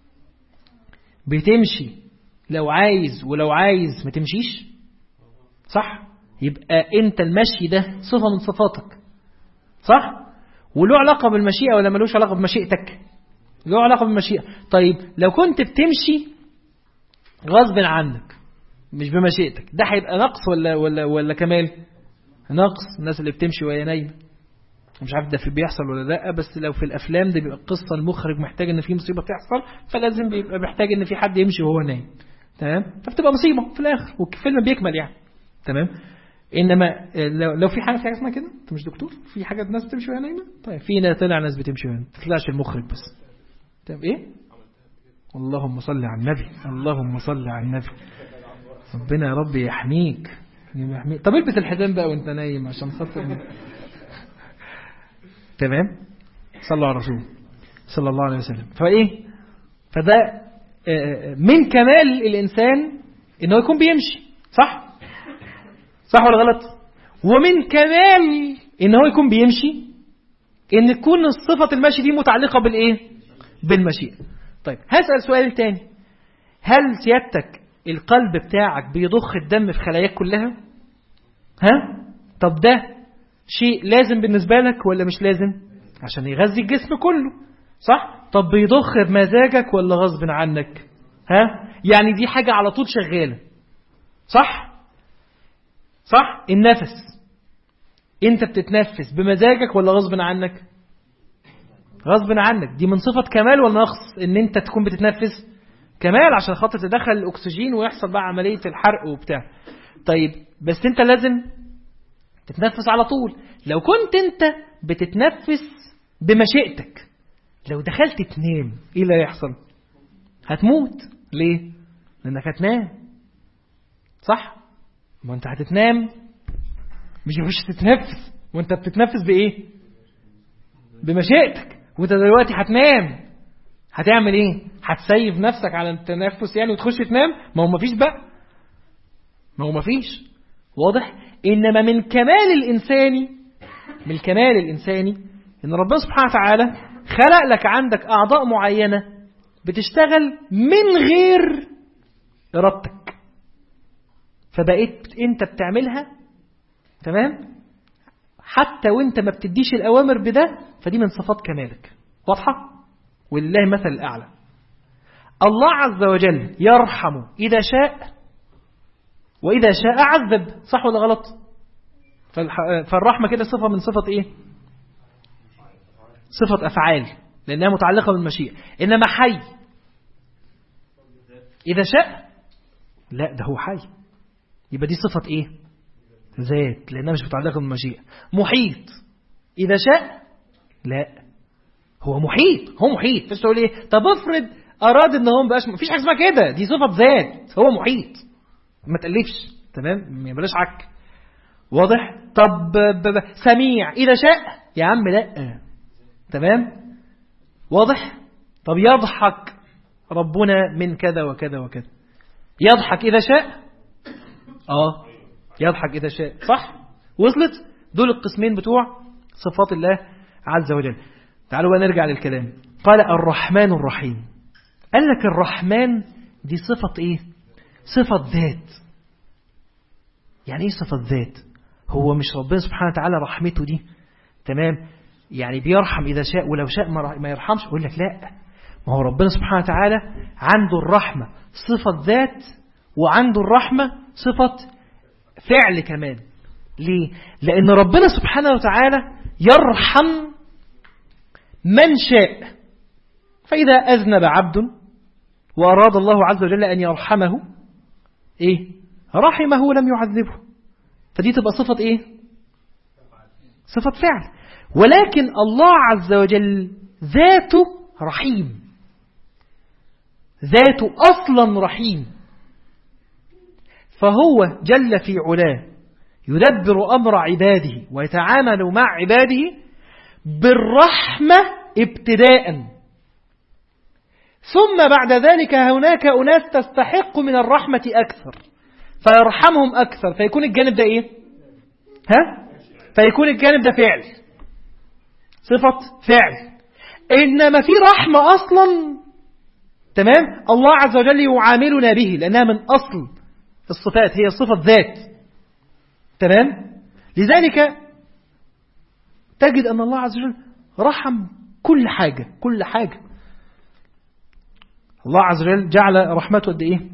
بتمشي لو عايز ولو عايز ما تمشيش؟ صح؟ يبقى انت المشي ده صفه من صفاتك، صح؟ وله علاقه بالمشيئه ولا ملوش علاقه بمشيئتك؟ له علاقه بالمشيئه. طيب لو كنت بتمشي غصب عنك مش بمشيئتك، ده هيبقى نقص ولا كمال؟ نقص. الناس اللي بتمشي وهي نايمه، مش عارف ده في بيحصل ولا لا، بس لو في الافلام ده بيبقى قصه المخرج محتاج ان في مصيبه تحصل، فلازم بيبقى محتاج ان في حد يمشي وهو نايم، تمام، فبتبقى مصيبة في الآخر والفيلم بيكمل يعني. تمام. إنما لو في حاجة اسمها كده، أنت مش دكتور، في حاجة الناس بتمشي وهي نايمة، طيب في طلع ناس بتمشي وهي ما تطلعش المخرج بس. طيب إيه؟ اللهم صل على النبي، اللهم صل على النبي. ربنا يا رب يحميك. طب البس الحزام بقى وانت نايم عشان خاطر. تمام. صلوا على الرسول صلى الله عليه وسلم. فايه، فده من كمال الانسان انه يكون بيمشي صح ولا غلط؟ ومن كمال انه يكون بيمشي ان تكون صفة المشي دي متعلقة بالايه؟ بالمشيئة. طيب هسأل سؤال تاني، هل سيادتك القلب بتاعك بيضخ الدم في خلاياك كلها؟ ها؟ طب ده شيء لازم بالنسبة لك ولا مش لازم؟ عشان يغذي الجسم كله صح؟ طب بيضخ بمزاجك ولا غصب عنك؟ ها؟ يعني دي حاجة على طول شغالة صح؟ النفس انت بتتنفس بمزاجك ولا غصب عنك؟ غصب عنك. دي من صفة كمال ولا نقص ان انت تكون بتتنفس؟ كمال، عشان خاطر تدخل الاكسجين ويحصل بقى عملية الحرق وبتاع. طيب بس انت لازم تتنفس على طول. لو كنت انت بتتنفس بمشيئتك، لو دخلت تنام ايه اللي هيحصل؟ هتموت. ليه؟ لانك هتنام صح؟ ما انت هتتنام مش تتنفس، وانت بتتنفس بايه؟ بمشيئتك. وانت دلوقتي هتنام، هتعمل ايه؟ هتسيب نفسك على التنفس يعني وتخش تنام؟ ما هو مفيش بقى، ما هو مفيش. واضح؟ انما من الكمال الانساني ان ربنا سبحانه وتعالى خلق لك عندك اعضاء معينة بتشتغل من غير ارادتك، فبقيت انت بتعملها. تمام؟ حتى وانت ما بتديش الاوامر بده، فدي من صفات كمالك. واضحة؟ ولله مثل الاعلى. الله عز وجل يرحم اذا شاء واذا شاء عذب، صح ولا غلط؟ فالرحمة كده صفة من صفة ايه؟ صفة افعال، لانها متعلقة بالمشيئة. انما حي اذا شاء، لا ده هو حي، يبقى دي صفة ايه؟ ذات، لانها مش متعلقة بالمشيئة. محيط اذا شاء، لا هو محيط، هو محيط. بس تقول ايه؟ طب افرض اراد ان هو مبقاش، مفيش حاجه اسمها كده، دي صفه ذات، هو محيط، ما تألفش. تمام؟ ما بلاش عك. واضح؟ طب سميع اذا شاء، يا عم لا. تمام؟ واضح؟ طب يضحك ربنا من كذا وكذا وكذا، يضحك اذا شاء. يضحك اذا شاء، صح؟ وصلت؟ دول القسمين بتوع صفات الله عز وجل. تعالوا بقى نرجع للكلام. قال الرحمن الرحيم. قال لك الرحمن دي صفة ايه؟ صفة ذات. يعني ايه صفة ذات؟ هو مش ربنا سبحانه وتعالى رحمته دي تمام يعني بيرحم إذا شاء ولو شاء ما يرحمش؟ يقول لك لا، ما هو ربنا سبحانه وتعالى عنده الرحمة صفة ذات وعنده الرحمة صفة فعل كمان. ليه؟ لأن ربنا سبحانه وتعالى يرحم من شاء. فإذا أذنب عبد وأراد الله عز وجل أن يرحمه إيه؟ رحمه ولم يعذبه. فدي تبقى صفة إيه؟ صفة فعل. ولكن الله عز وجل ذاته رحيم، ذاته أصلا رحيم، فهو جل في علاه يدبر أمر عباده ويتعامل مع عباده بالرحمة ابتداء، ثم بعد ذلك هناك أناس تستحق من الرحمة أكثر فيرحمهم أكثر، فيكون الجانب ده إيه؟ فيكون الجانب ده فعل، صفة فعل. إنما في رحمة أصلا تمام الله عز وجل يعاملنا به لأنها من أصل الصفات، هي صفة ذات. تمام؟ لذلك تجد أن الله عز وجل رحم كل حاجة، كل حاجة. الله عز وجل جعل رحمته قد إيه؟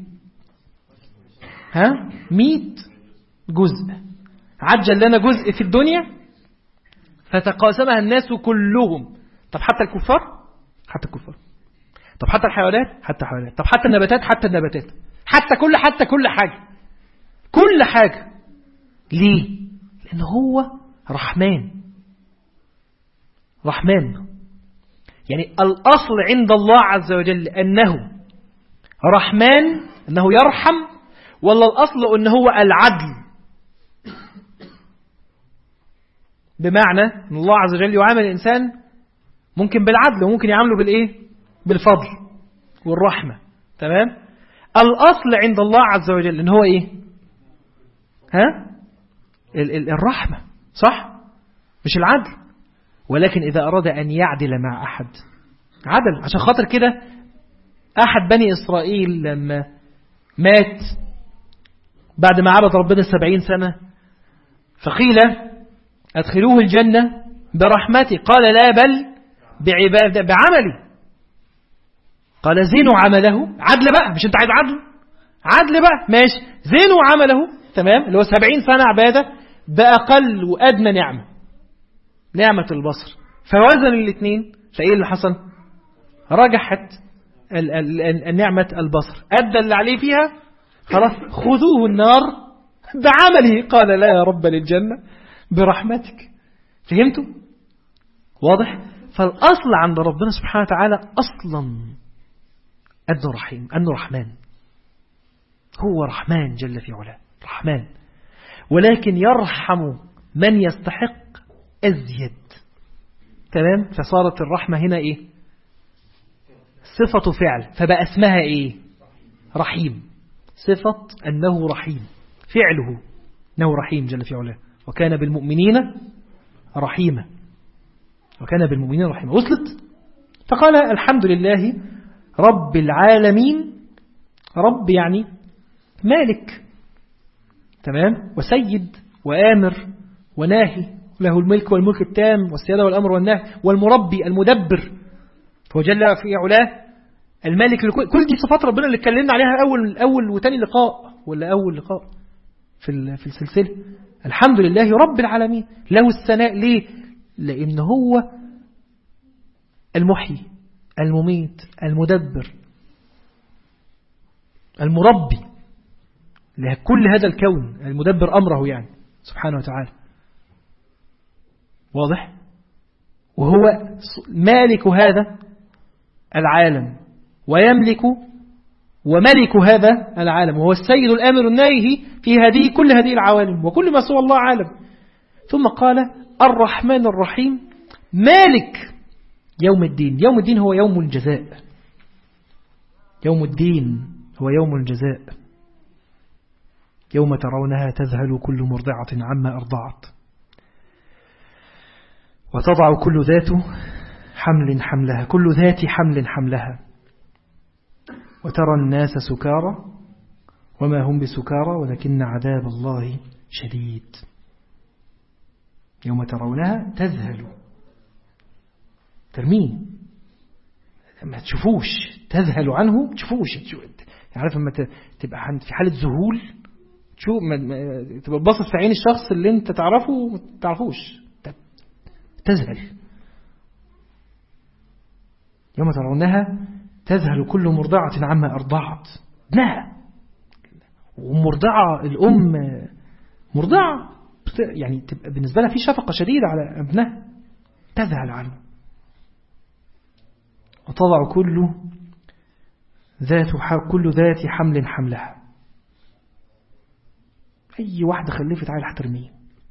100 جزء. عجل لنا جزء في الدنيا فتقاسمها الناس كلهم. طب حتى الكفار؟ حتى الكفار. طب حتى الحيوانات؟ حتى الحيوانات. طب حتى النباتات؟ حتى النباتات. حتى كل حاجة. ليه؟ لأنه هو رحمن. يعني الأصل عند الله عز وجل أنه رحمن، أنه يرحم، ولا الأصل أنه هو العدل؟ بمعنى أن الله عز وجل يعامل الإنسان ممكن بالعدل وممكن يعامله بالإيه؟ بالفضل والرحمة. تمام؟ الأصل عند الله عز وجل أنه هو إيه؟ الرحمة، صح؟ مش العدل. ولكن إذا أراد أن يعدل مع أحد عدل. عشان خاطر كده أحد بني إسرائيل لما مات بعد ما عبد ربنا 70 سنة فقيل أدخلوه الجنة برحمتي، قال لا بل بعملي. قال زينوا عمله. عدل بقى، مش انت عايز عدل بقى، ماشي، زينوا عمله. تمام، اللي هو 70 سنة عبادة بأقل وأدنى نعمة البصر. فوزن الاثنين، فإيه اللي حصل؟ رجحت النعمة البصر، أدى اللي عليه فيها، خلاص خذوه النار بعمله. قال لا يا رب للجنة برحمتك. فهمتوا؟ واضح؟ فالأصل عند ربنا سبحانه وتعالى أصلا أنه رحيم، أنه رحمن. هو رحمن جل في علاه، رحمن، ولكن يرحم من يستحق أزيد. تمام؟ فصارت الرحمة هنا إيه؟ صفة فعل، فبقى اسمها إيه؟ رحيم. صفة أنه رحيم، فعله أنه رحيم جل في علاه. وكان بالمؤمنين رحيما. وصلت؟ فقال الحمد لله رب العالمين. رب يعني مالك، تمام، وسيد وآمر وناهي، له الملك والملك التام والسيادة والأمر والنهي، والمربي المدبر. هو جل في علاه المالك. كل دي صفات ربنا اللي اتكلمنا عليها أول وتاني لقاء، ولا أول لقاء في السلسلة. الحمد لله رب العالمين، له الثناء. ليه؟ لأن هو المحيي المميت المدبر المربي لكل هذا الكون، المدبر أمره يعني سبحانه وتعالى. واضح؟ وهو مالك هذا العالم ويملك وملك هذا العالم، وهو السيد الآمر الناهي في كل هذه العوالم، وكل ما سوى الله عالم. ثم قال الرحمن الرحيم مالك يوم الدين. يوم الدين هو يوم الجزاء. يوم الدين هو يوم الجزاء. يوم ترونها تذهل كل مرضعة عما أرضعت وتضع كل ذات حمل حملها، كل ذات حمل حملها، وترى الناس سكارى وما هم بسكارى ولكن عذاب الله شديد. يوم ترونها تذهل، ترمين، ما تشوفوش، تذهل عنه، تشوفوش. عارف لما تبقى في حالة ذهول، تشوف تبقى باصص في عين الشخص اللي انت تعرفه ما تعرفوش، تذهل. يوم ترونها تذهل كل مرضعة عما أرضعت. ابنها، ومرضعة الأم مرضعة يعني تبقى بالنسبة لها في شفقة شديدة على ابنها، تذهل عنه. وتضع كل ذات حمل حملها. أي واحدة خلفت عيل هترميه.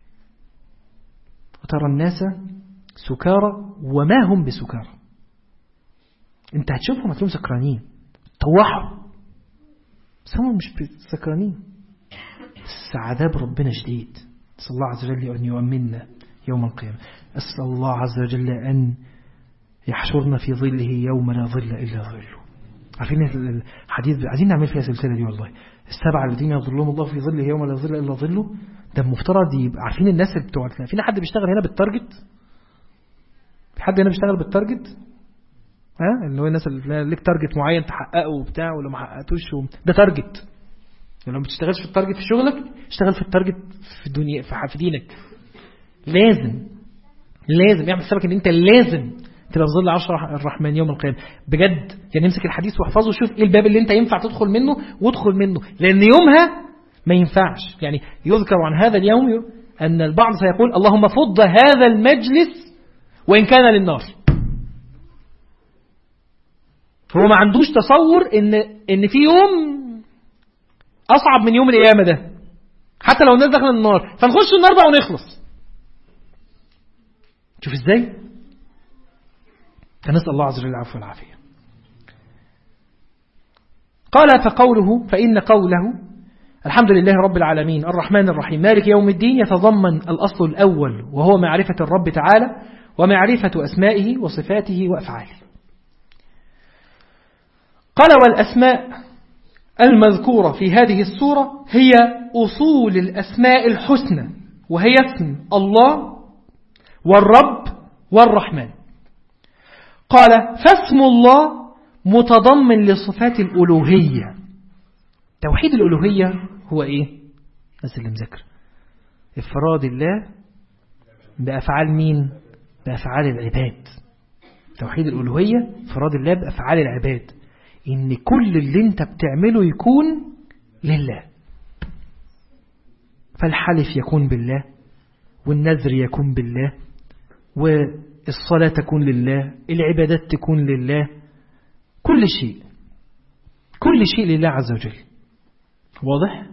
وترى الناس سكارى وما هم بسكارى. انت هتشوفهم هتلاقيهم سكرانين، طوحوا، بس هم مش سكرانين. بس عذاب ربنا شديد. أسأل الله عز وجل أن يؤمننا يوم القيامة. أسأل الله عز وجل أن يحشرنا في ظله يوم لا ظل إلا ظله. عارفين الحديث عايزين نعمل فيها سلسلة دي والله. 7 الذين يظلهم الله في ظله يوم لا ظل إلا ظله. ده المفترض يبقى عارفين الناس اللي بتوع. فينا حد بيشتغل هنا بالتارجت؟ في حد هنا بيشتغل بالتارجت؟ اللي هو الناس اللي لك تارجت معين تحققه وبتاع، ولو ما حققتوش ده تارجت. لو ما بتشتغلش في التارجت في شغلك، اشتغل في التارجت في الدنيا، في دينك. لازم يعمل حسابك ان انت لازم تبقى في ظل عرش الرحمن يوم القيامة. بجد يعني امسك الحديث واحفظه وشوف ايه الباب اللي انت ينفع تدخل منه وادخل منه، لان يومها ما ينفعش. يعني يذكر عن هذا اليوم أن البعض سيقول اللهم فض هذا المجلس وإن كان للنار. هو ما عندوش تصور إن في يوم أصعب من يوم القيامة ده، حتى لو الناس دخلنا النار فنخش النار بقى ونخلص. شوف إزاي. فنسأل الله عز وجل العفو والعافية. قال فقوله فإن قوله الحمد لله رب العالمين الرحمن الرحيم مالك يوم الدين يتضمن الأصل الأول وهو معرفة الرب تعالى ومعرفة أسمائه وصفاته وأفعاله. قال والأسماء المذكورة في هذه السورة هي أصول الأسماء الحسنى، وهي اسم الله والرب والرحمن. قال فاسم الله متضمن لصفات الألوهية. توحيد الألوهية هو إيه؟ الناس اللي مذكر إفراد الله بأفعال مين؟ بأفعال العباد. توحيد الألوهية إفراد الله بأفعال العباد، إن كل اللي انت بتعمله يكون لله. فالحلف يكون بالله، والنذر يكون بالله، والصلاة تكون لله، العبادات تكون لله، كل شيء لله عز وجل. واضح؟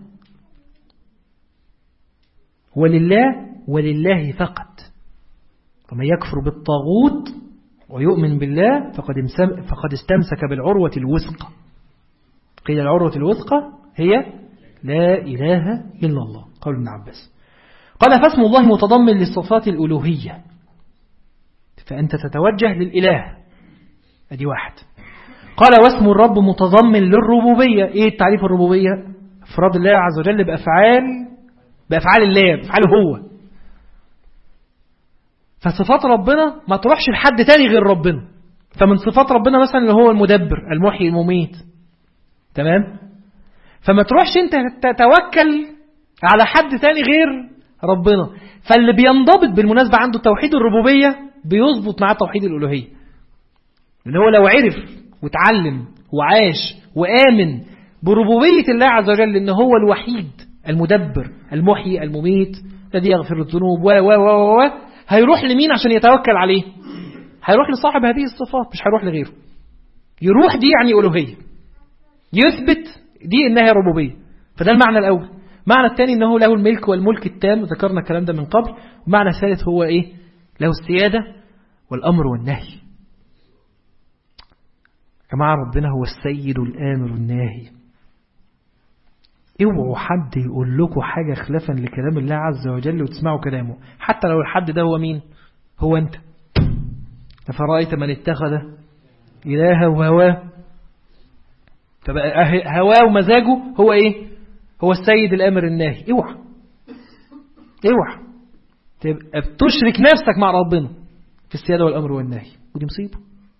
ولله فقط. ومن يكفر بالطاغوت ويؤمن بالله فقد استمسك بالعروة الوثقى. قيل العروة الوثقى هي لا إله إلا الله، قول ابن عباس. قال فاسم الله متضمن للصفات الألوهية، فأنت تتوجه للإله، أدي واحد. قال واسم الرب متضمن للربوبية. إيه تعريف الربوبية؟ إفراد الله عز وجل بأفعال الله، بأفعاله هو. فصفات ربنا ما تروحش لحد تاني غير ربنا. فمن صفات ربنا مثلا اللي هو المدبر المحيي المميت، تمام؟ فما تروحش انت تتوكل على حد تاني غير ربنا. فاللي بينضبط بالمناسبة عنده توحيد الربوبية بيظبط معاه توحيد الألوهية، لأن هو لو عرف وتعلم وعاش وآمن بربوبية الله عز وجل إن هو الوحيد المدبر المحيي المميت الذي يغفر الذنوب هيروح لمين عشان يتوكل عليه؟ هيروح لصاحب هذه الصفات، مش هيروح لغيره. يروح دي يعني ألوهية، يثبت دي إنها ربوبية. فده المعنى الأول. معنى الثاني إنه له الملك والملك التام، ذكرنا الكلام ده من قبل. ومعنى الثالث هو إيه؟ له السيادة والأمر والنهي. جماعة ربنا هو السيد الآمر الناهي. اوعوا حد يقول لكم حاجة خلافا لكلام الله عز وجل وتسمعوا كلامه، حتى لو الحد ده هو مين؟ هو أنت. أفرأيت من اتخذ إلهه وهواه، فبقى هواه ومزاجه هو إيه؟ هو السيد الآمر الناهي. اوعى تبقى بتشرك نفسك مع ربنا في السيادة والأمر والنهي، ودي مصيبة.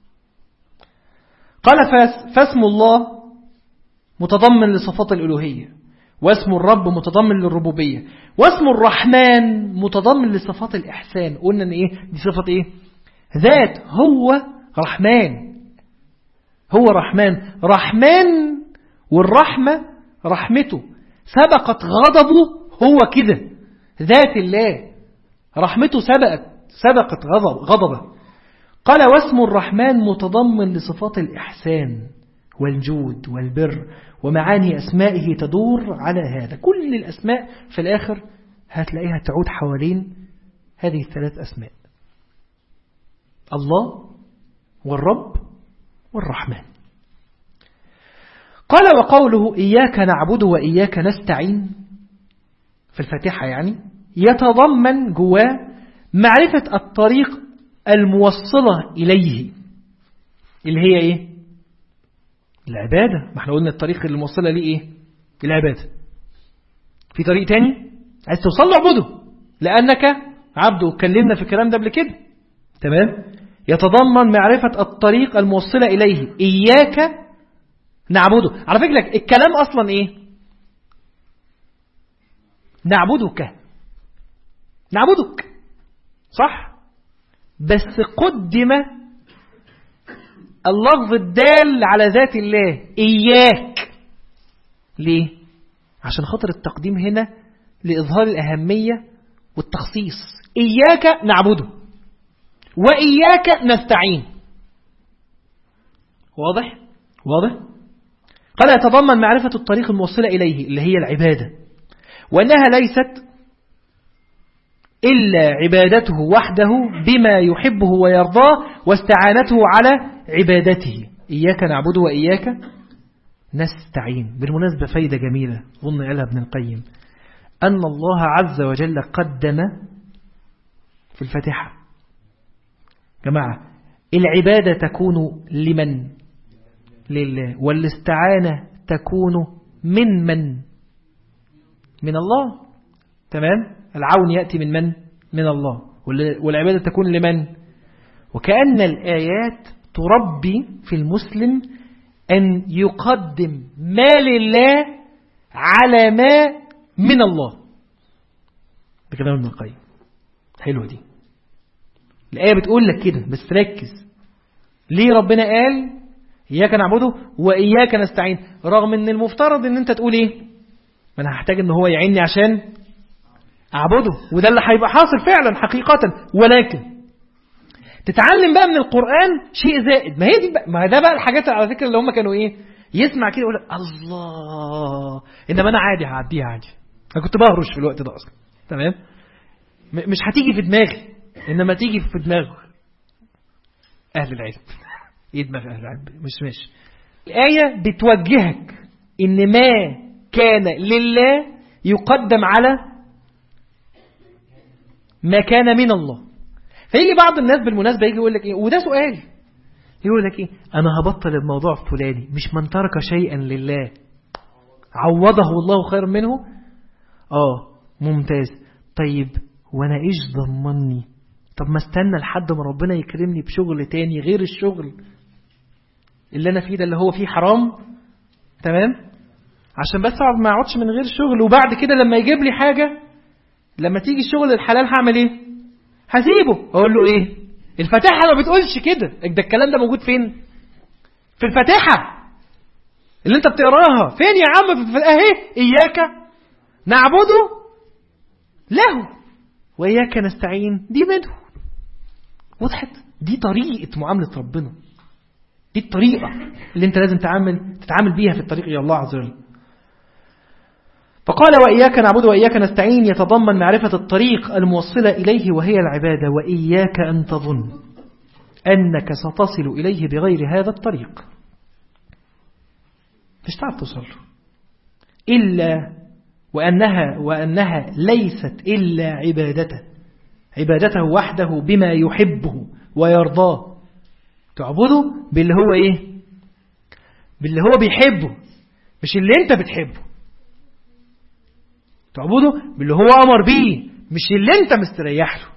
قال فاسم الله متضمن لصفات الألوهية، واسم الرب متضمن للربوبية، واسم الرحمن متضمن لصفات الإحسان. قلنا ان ايه دي؟ صفة ايه؟ ذات. هو رحمن والرحمة رحمته سبقت غضبه. هو كده ذات الله، رحمته سبقت غضبه. قال واسم الرحمن متضمن لصفات الإحسان والجود والبر، ومعاني أسمائه تدور على هذا. كل الأسماء في الآخر هتلاقيها تعود حوالين هذه الثلاث أسماء: الله والرب والرحمن. قال وقوله إياك نعبد وإياك نستعين في الفاتحة يعني يتضمن جواه معرفة الطريق الموصلة إليه، اللي هي إيه؟ العبادة. ما احنا قلنا الطريق اللي موصلة ليه إيه؟ العبادة. في طريق تاني عايز توصل له اعبده لأنك عبده، وكلمنا في الكلام ده قبل كده، تمام؟ يتضمن معرفة الطريق الموصلة إليه. إياك نعبده. على فكرة الكلام أصلا إيه؟ نعبدك، صح؟ بس قدم اللفظ الدال على ذات الله إياك. ليه؟ عشان خاطر التقديم هنا لإظهار الأهمية والتخصيص. إياك نعبده وإياك نستعين. واضح؟ قال يتضمن معرفة الطريق الموصلة إليه اللي هي العبادة، وأنها ليست إلا عبادته وحده بما يحبه ويرضاه واستعانته على عبادته. إياك نعبد وإياك نستعين. بالمناسبة فايدة جميلة ظن قالها ابن القيم، أن الله عز وجل قدم في الفاتحة جماعة العبادة تكون لمن؟ لله. والاستعانة تكون من الله. تمام؟ العون يأتي من الله، والعبادة تكون لمن؟ وكأن الآيات تربي في المسلم أن يقدم ما لله على ما من الله. بكلام ابن القيم. حلوة دي الآية بتقول لك كده، بس ركز ليه ربنا قال إياك نعبده وإياك نستعين، رغم أن المفترض أن أنت تقول إيه؟ ما أنا هحتاج أن هو يعيني عشان أعبده، وده اللي هيبقى حاصل فعلا حقيقة. ولكن تتعلم بقى من القرآن شيء زائد. ما هي دي بقى، ما ده بقى الحاجات على فكرة اللي هم كانوا إيه، يسمع كده يقول الله، إنما أنا عادي هعديها عادي، أنا كنت بهرش في الوقت ده أصلا. تمام؟ مش هتيجي في دماغي، إنما تيجي في دماغ أهل العلم. إيه دماغ أهل العلم؟ مش الآية بتوجهك إن ما كان لله يقدم على ما كان من الله. فيجي بعض الناس بالمناسبة يجي يقول لك إيه، وده سؤال، يقول لك إيه، أنا هبطل الموضوع الفلاني، مش من ترك شيئا لله عوضه الله خير منه. ممتاز. طيب وأنا إيش ضمني؟ طب ما استنى لحد ما ربنا يكرمني بشغل تاني غير الشغل اللي أنا فيه ده اللي هو فيه حرام. تمام؟ عشان بس ما اقعدش من غير شغل، وبعد كده لما يجيب لي حاجة، لما تيجي الشغل الحلال هعمل ايه؟ هسيبه. اقول له ايه؟ الفاتحة ما بتقولش كده. ده الكلام ده موجود فين؟ في الفاتحة اللي انت بتقراها. فين يا عم؟ في اهي إياك نعبده له وإياك نستعين، دي منه. وضحت؟ دي طريقة معاملة ربنا، دي الطريقة اللي انت لازم تتعامل بيها في الطريق إلى الله عز وجل. فقال وإياك نعبد وإياك نستعين يتضمن معرفة الطريق الموصلة إليه وهي العبادة، وإياك أن تظن أنك ستصل إليه بغير هذا الطريق، مش تعرف توصل إلا وأنها ليست إلا عبادته وحده بما يحبه ويرضاه. تعبده باللي هو إيه؟ باللي هو بيحبه، مش اللي أنت بتحبه. تعبده باللي هو أمر بيه، مش اللي أنت مستريح له.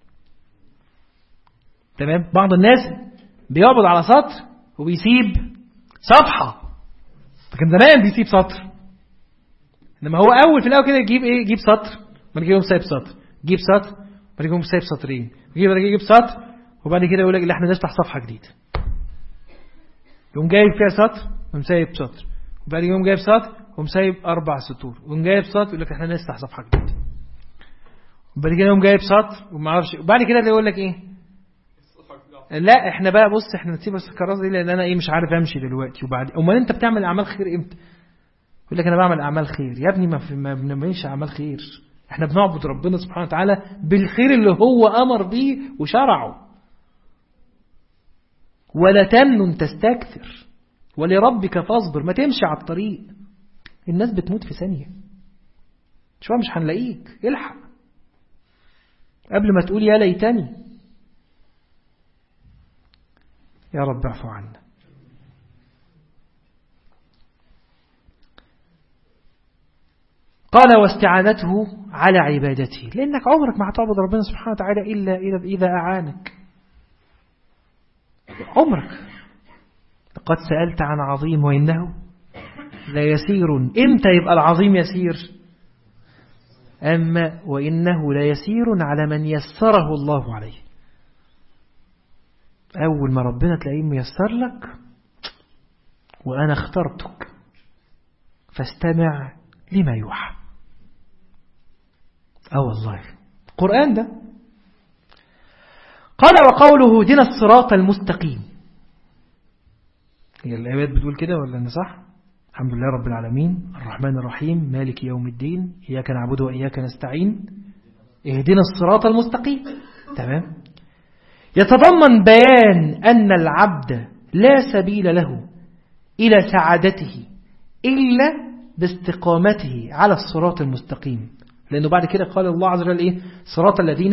تمام؟ بعض الناس بيعبد على سطر وبيسيب صفحة، فكان زمان بيسيب سطر. إنما هو أول في الأول كده يجيب إيه؟ يجيب سطر، بعد كده يقوم سايب سطر، يجيب سطر، بعد كده يقوم سايب سطرين، يجيب سطر، وبعد كده يقول لك لا احنا نفتح صفحة جديدة. يقوم جايب فيها سطر ويقوم سايب سطر، وبعد كده يقوم جايب سطر ويقوم سايب 4 سطور، ويقوم جايب سطر يقول لك احنا نفتح صفحة جديدة، وبعد كده يقوم جايب سطر وما اعرفش، وبعد كده يقول لك ايه، لا احنا بقى بص احنا نسيب الكراسة دي لان انا ايه مش عارف امشي دلوقتي. وبعد امال انت بتعمل اعمال خير امتى؟ يقول لك انا بعمل اعمال خير. يا ابني ما بنعملش اعمال خير، احنا بنعبد ربنا سبحانه وتعالى بالخير اللي هو امر بيه وشرعه. ولا تمنن تستكثر ولربك فاصبر. ما تمشي على الطريق، الناس بتموت في ثانية، شوية مش هنلاقيك. الحق قبل ما تقول يا ليتني. يا رب اعفو عنا. قال واستعانته على عبادته، لأنك عمرك ما هتعبد ربنا سبحانه وتعالى إلا إذا أعانك. عمرك. لقد سألت عن عظيم وإنه لا يسير. إمتى يبقى العظيم يسير؟ أما وإنه لا يسير على من يسره الله عليه. أول ما ربنا تلاقيه ميسر لك وأنا اخترتك فاستمع لما يوحى. والله القرآن ده قال وقوله دين الصراط المستقيم. هي الآيات بتقول كده ولا أنا صح؟ الحمد لله رب العالمين الرحمن الرحيم مالك يوم الدين إياك نعبد وإياك نستعين اهدنا الصراط المستقيم. تمام. يتضمن بيان أن العبد لا سبيل له إلى سعادته إلا باستقامته على الصراط المستقيم. لأنه بعد كده قال الله عز وجل إيه؟ صراط الذين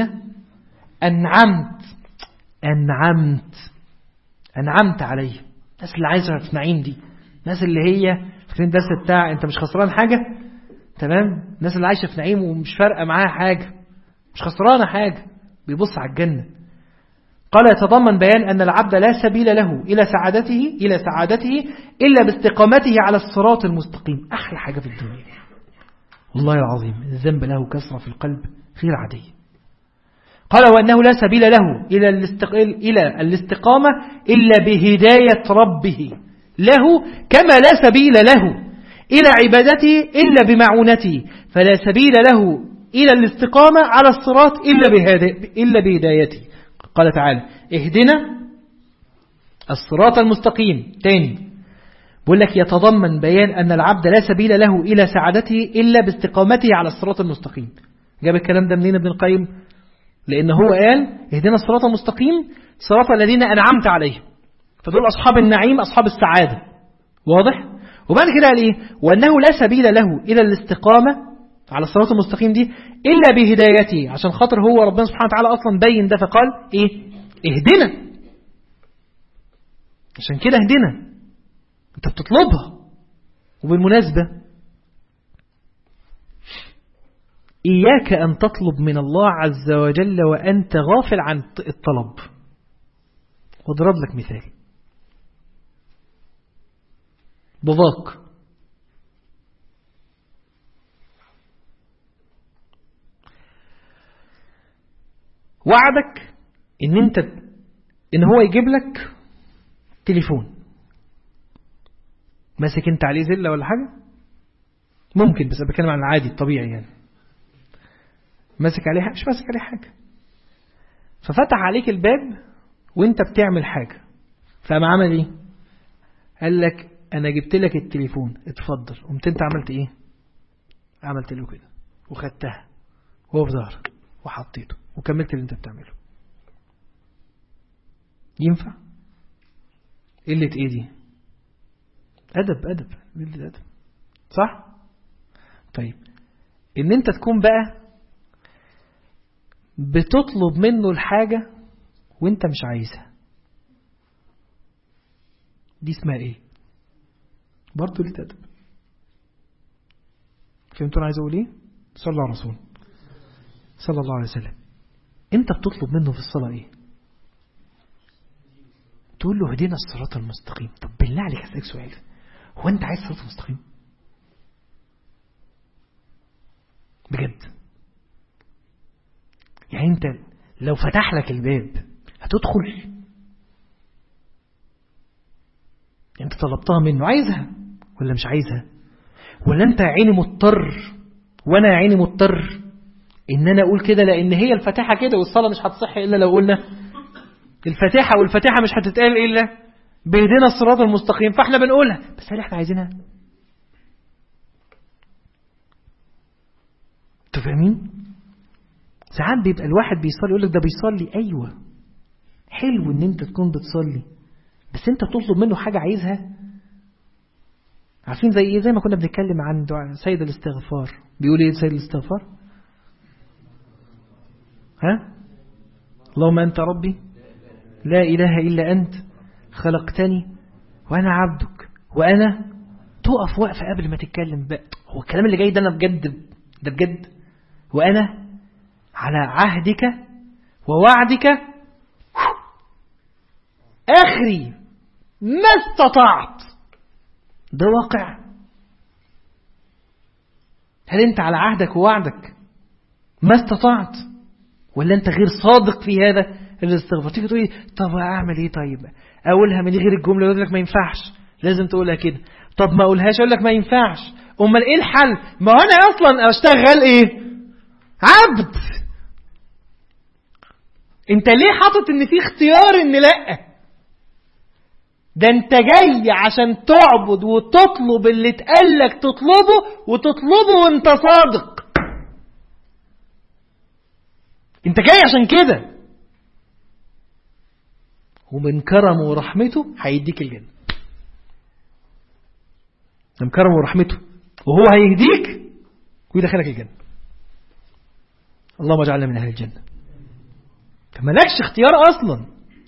أنعمت عليه. الناس اللي عايزة في نعيم دي، الناس اللي هي فاكرين الدرس بتاع أنت مش خسران حاجة. تمام. الناس اللي عايشة في نعيم ومش فارقة معاها حاجة، مش خسرانة حاجة، بيبص على الجنة. قال يتضمن بيان أن العبد لا سبيل له إلى سعادته إلا باستقامته على الصراط المستقيم. أحلى حاجة في الدنيا والله العظيم. الذنب له كسرة في القلب غير عادية. قال وأنه لا سبيل له إلى الاستقامة إلا بهداية ربه له، كما لا سبيل له إلى عبادته إلا بمعونته، فلا سبيل له إلى الاستقامة على الصراط إلا بهدايته. قال تعالى اهدنا الصراط المستقيم. تاني بقول لك يتضمن بيان أن العبد لا سبيل له إلى سعادته إلا باستقامته على الصراط المستقيم. جاب الكلام ده منين ابن القيم؟ لأن هو قال اهدنا الصراط المستقيم صراط الذين أنعمت عليهم، فدول أصحاب النعيم أصحاب السعادة. واضح؟ وبعد كده قال إيه؟ وأنه لا سبيل له إلى الاستقامة على الصراط المستقيم دي إلا بهدايته، عشان خاطر هو ربنا سبحانه وتعالى أصلا بين ده فقال إيه؟ اهدنا. عشان كده اهدنا أنت بتطلبها. وبالمناسبة إياك أن تطلب من الله عز وجل وأنت غافل عن الطلب. واضرب لك مثال. باباك وعدك إن هو يجيب لك تليفون، ماسك انت عليه زلة ولا حاجة ممكن، بس بتكلم عن العادي الطبيعي يعني، ماسك عليه حاجة مش ماسك عليه حاجة، ففتح عليك الباب وانت بتعمل حاجة، فما عمل ايه؟ قال لك انا جبت لك التليفون اتفضل. قمت انت عملت ايه؟ عملت له كده وخدتها وهو في ظهرك وحطيته وكملت اللي انت بتعمله. ينفع؟ قلة ايه دي؟ أدب قلة أدب، صح؟ طيب ان انت تكون بقى بتطلب منه الحاجة وانت مش عايزها، دي اسمها ايه؟ برضو قلة أدب. فهمتوا انا عايز اقول ايه؟ صلى على رسول صلى الله عليه وسلم. انت بتطلب منه في الصلاة ايه؟ تقول له هدينا الصراط المستقيم. طب بالله عليك هسألك سؤال، هو انت عايز الصراط المستقيم بجد؟ يعني انت لو فتح لك الباب هتدخل؟ انت طلبتها منه، عايزها ولا مش عايزها؟ ولا انت عيني مضطر وانا عيني مضطر ان انا اقول كده لان هي الفاتحة كده، والصلاة مش هتصح الا لو قلنا الفاتحة، والفاتحة مش هتتقال الا بهدنا الصراط المستقيم، فاحنا بنقولها، بس هل احنا عايزينها؟ تفهمين؟ ساعات بيبقى الواحد بيصلي يقول لك ده بيصلي. ايوه حلو ان انت تكون بتصلي، بس انت تطلب منه حاجة عايزها. عارفين زي ايه؟ زي ما كنا بنتكلم عن دعاء سيد الاستغفار. بيقول ايه سيد الاستغفار؟ ها؟ اللهم انت ربي لا اله الا انت خلقتني وانا عبدك وانا تقف وقفه قبل ما تتكلم بقى. هو الكلام اللي جاي ده انا بجد، ده بجد. وانا على عهدك ووعدك اخري ما استطعت. ده واقع. هل انت على عهدك ووعدك ما استطعت، ولا انت غير صادق في هذا؟ الاستغفار. تيجي تقولي طب اعمل ايه؟ طيب اقولها من غير الجمله؟ يقول لك ما ينفعش، لازم تقولها كده. طب ما اقولهاش؟ اقول لك ما ينفعش. امال ايه الحل؟ ما هو انا اصلا اشتغل ايه؟ عبد. انت ليه حاطط ان في اختيار ان لا؟ ده انت جاي عشان تعبد وتطلب اللي اتقالك تطلبه، وتطلبه وانت صادق. انت جاي عشان كده، ومن كرمه ورحمته هيديك الجنة. من كرمه ورحمته، وهو هيهديك ويدخلك الجنة. اللهم اجعلنا من اهل الجنة. مالكش اختيار اصلا،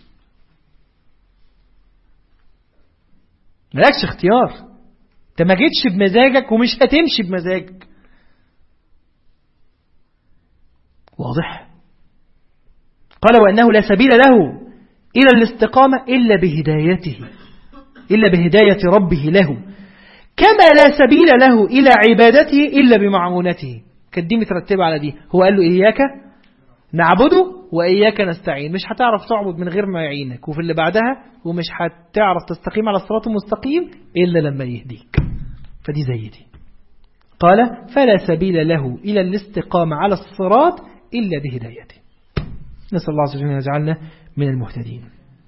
مالكش اختيار. انت ما جيتش بمزاجك ومش هتمشي بمزاجك. واضح؟ قال وأنه لا سبيل له إلى الاستقامة إلا بهدايته، إلا بهداية ربه له، كما لا سبيل له إلى عبادته إلا بمعونته. كانت دي مترتبة على دي. هو قال له إياك نعبده وإياك نستعين. مش هتعرف تعبد من غير ما يعينك، وفي اللي بعدها ومش هتعرف تستقيم على الصراط المستقيم إلا لما يهديك. فدي زي دي. قال فلا سبيل له إلى الاستقامة على الصراط إلا بهدايته. نسأل الله عز وجل أن يجعلنا من المهتدين.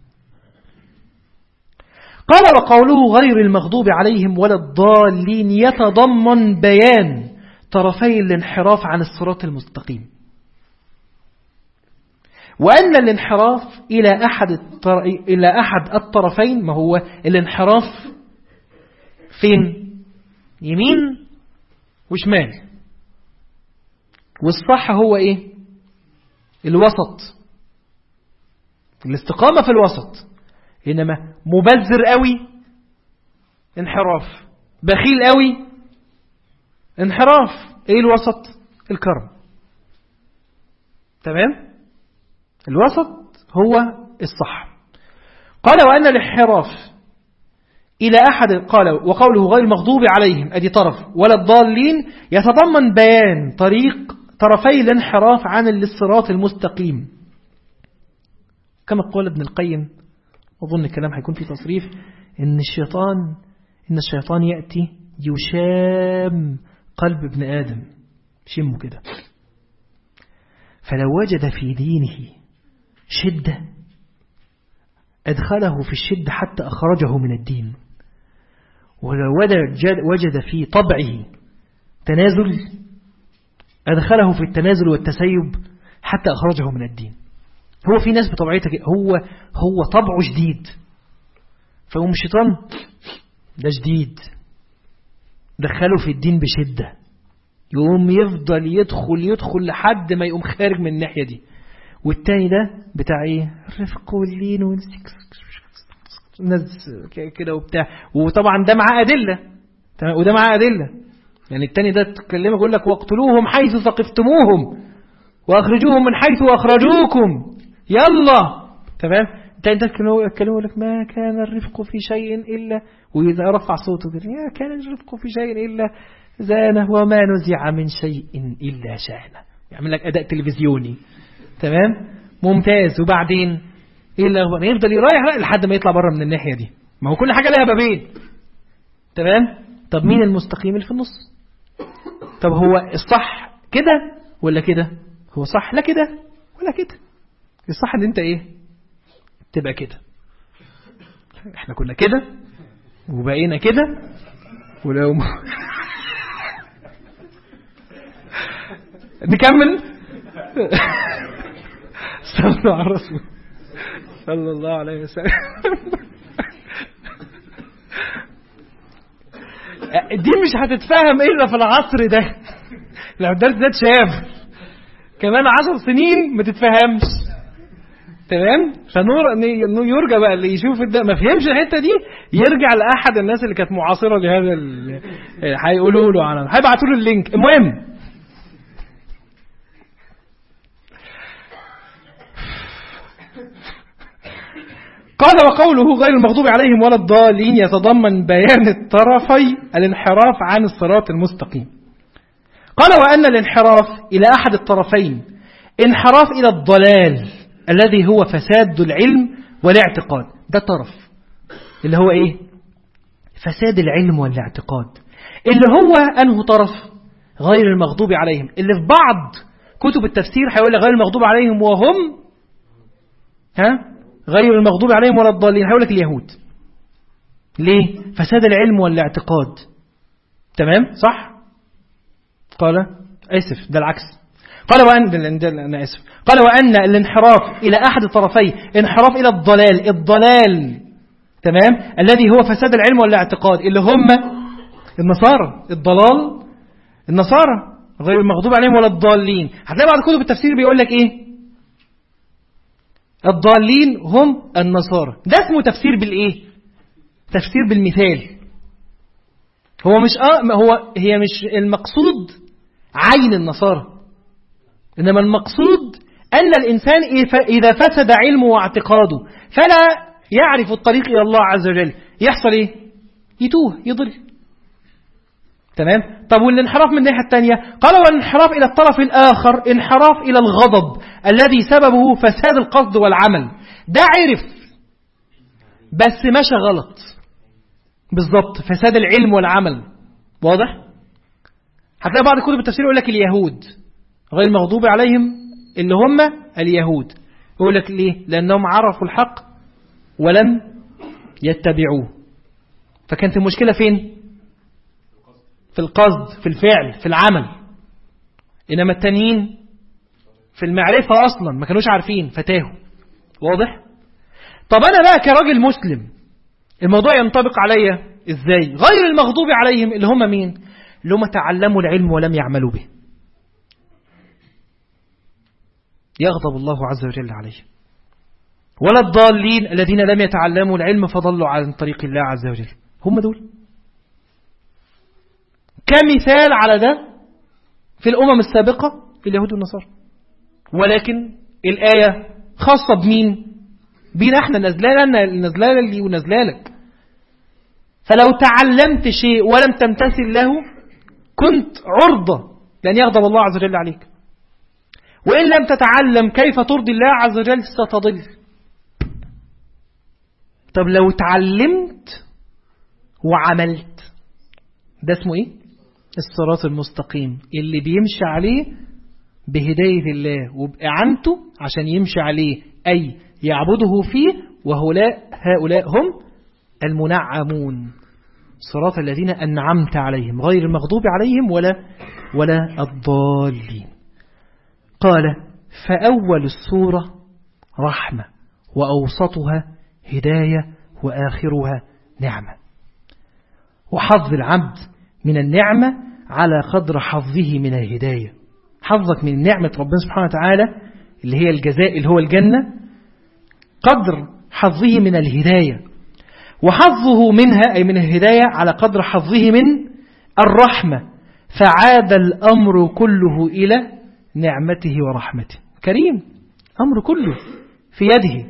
قال وقوله غير المغضوب عليهم ولا الضالين يتضمن بيان طرفي الانحراف عن الصراط المستقيم، وأن الانحراف إلى أحد الطرفين. ما هو الانحراف فين؟ يمين وشمال. والصح هو إيه؟ الوسط. الاستقامة في الوسط. إنما مبذر قوي انحراف، بخيل قوي انحراف. إيه الوسط؟ الكرم. تمام؟ الوسط هو الصح. قال وأن الانحراف إلى أحد، قال وقوله غير المغضوب عليهم أدي طرف، ولا الضالين يتضمن بيان طرفي الانحراف عن الصراط المستقيم. كما قال ابن القيم، أظن الكلام هيكون في تصريف، إن الشيطان يأتي يشام قلب ابن آدم، شمه كده، فلو وجد في دينه شدة أدخله في الشدة حتى أخرجه من الدين، ولو وجد في طبعه تنازل أدخله في التنازل والتسيب حتى أخرجه من الدين. هو في ناس بطبيعتها هو طبعه شديد، فهم الشيطان ده شديد دخله في الدين بشدة، يقوم يفضل يدخل لحد ما يقوم خارج من الناحية دي. والتاني ده بتاع ايه؟ الرفق واللين والناس كده وبتاع. وطبعا ده معاه أدلة، وده معاه أدلة. يعني التاني ده تكلمه يقول لك واقتلوهم حيث ثقفتموهم واخرجوهم من حيث اخرجوكم، يلا. تمام؟ التاني ده يتكلموا لك ما كان الرفق في شيء إلا، وإذا رفع صوته كده يا كان الرفق في شيء إلا زانه وما نزع من شيء إلا شانه. يعمل لك أداء تلفزيوني. تمام؟ ممتاز. وبعدين إلا هو يفضل يرايح لحد ما يطلع بره من الناحية دي. ما هو كل حاجة لها بابين. تمام؟ طب مين المستقيم اللي في النص؟ طب هو الصح كده ولا كده؟ هو صح لا كده ولا كده. الصح ان انت ايه؟ تبقى كده. احنا كنا كده وبقينا كده ولو نكمل. صلى على الرسول صلى الله عليه وسلم. دي مش هتتفهم إلا في العصر ده. لو الدرس ده اتشاف كمان 10 سنين ما تتفهمش. تمام؟ يرجع بقى اللي يشوف ده ما فهمش الحتة دي يرجع لأحد الناس اللي كانت معاصرة لهذا هيقولوا له عنه، هيبعتوا له اللينك. المهم قال وقوله غير المغضوب عليهم ولا الضالين يتضمن بيان الطرفي الانحراف عن الصراط المستقيم. قال وأن الانحراف إلى أحد الطرفين انحراف إلى الضلال الذي هو فساد العلم والاعتقاد. ده طرف اللي هو إيه؟ فساد العلم والاعتقاد، اللي هو أنه طرف غير المغضوب عليهم، اللي في بعض كتب التفسير هيقول لك غير المغضوب عليهم وهم غير المغضوب عليهم ولا الضالين، هيقول لك اليهود. ليه؟ فساد العلم والاعتقاد. تمام؟ صح؟ قال أسف، ده العكس. قال وأن الانحراف إلى أحد الطرفين انحراف إلى الضلال تمام، الذي هو فساد العلم والاعتقاد، اللي هم النصارى. الضلال النصارى غير المغضوب عليهم ولا الضالين. هتلاقي بعض كتب التفسير بيقول لك إيه؟ الضالين هم النصارى. ده اسمه تفسير بالإيه؟ تفسير بالمثال. هي مش المقصود عين النصارى، إنما المقصود أن الإنسان إذا فسد علمه واعتقاده فلا يعرف الطريق إلى الله عز وجل، يحصل إيه؟ يتوه، يضل. تمام؟ طب والانحراف من الناحية الثانية؟ قال والانحراف إلى الطرف الآخر انحراف إلى الغضب الذي سببه فساد القصد والعمل. ده عرف بس مشى غلط. بالضبط، فساد العلم والعمل. واضح؟ هتلاقي بعض كتب التفسير يقول لك اليهود غير المغضوب عليهم، اللي هم اليهود. يقول لك ليه؟ لأنهم عرفوا الحق ولم يتبعوه. فكانت المشكلة فين؟ في القصد، في الفعل، في العمل. إنما التانيين في المعرفة أصلا ما كانوش عارفين فتاهوا. واضح؟ طب أنا بقى كراجل مسلم الموضوع ينطبق عليا إزاي؟ غير المغضوب عليهم اللي هم مين؟ اللي هم تعلموا العلم ولم يعملوا به، يغضب الله عز وجل عليهم. ولا الضالين الذين لم يتعلموا العلم فضلوا عن طريق الله عز وجل، هم دول. كمثال على ده في الأمم السابقة في اليهود والنصارى. ولكن الآية خاصة بمين؟ بينا احنا، نزلالة لي ونزلالك. فلو تعلمت شيء ولم تمتثل له كنت عرضة لأن يغضب الله عز وجل عليك. وإن لم تتعلم كيف ترضي الله عز وجل ستضل. طب لو تعلمت وعملت، ده اسمه ايه؟ الصراط المستقيم اللي بيمشي عليه بهداية الله وبإعانته عشان يمشي عليه، أي يعبده فيه. هؤلاء هم المنعمون، صراط الذين أنعمت عليهم غير المغضوب عليهم ولا الضالين. قال فأول السورة رحمة وأوسطها هداية وآخرها نعمة. وحظ العبد من النعمة على قدر حظه من الهداية. حظك من نعمة ربنا سبحانه وتعالى اللي هي الجزاء اللي هو الجنة قدر حظه من الهداية، وحظه منها أي من الهداية على قدر حظه من الرحمة. فعاد الأمر كله إلى نعمته ورحمته. كريم، أمر كله في يده،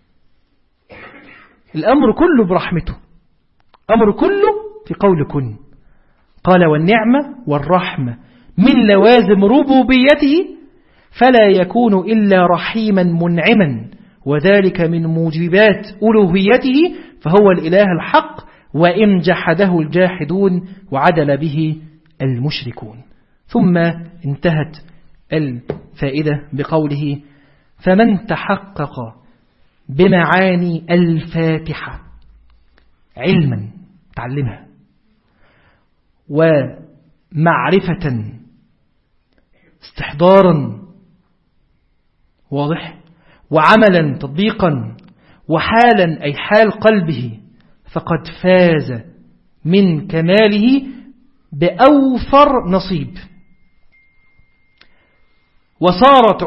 الأمر كله برحمته، أمر كله في قول كن. قال والنعمة والرحمة من لوازم ربوبيته فلا يكون إلا رحيما منعما، وذلك من موجبات ألوهيته، فهو الإله الحق وإن جحده الجاحدون وعدل به المشركون. ثم انتهت الفائدة بقوله فمن تحقق بمعاني الفاتحة علما تعلمها ومعرفة استحضارا واضح وعملا تطبيقا وحالا أي حال قلبه فقد فاز من كماله بأوفر نصيب. وصارت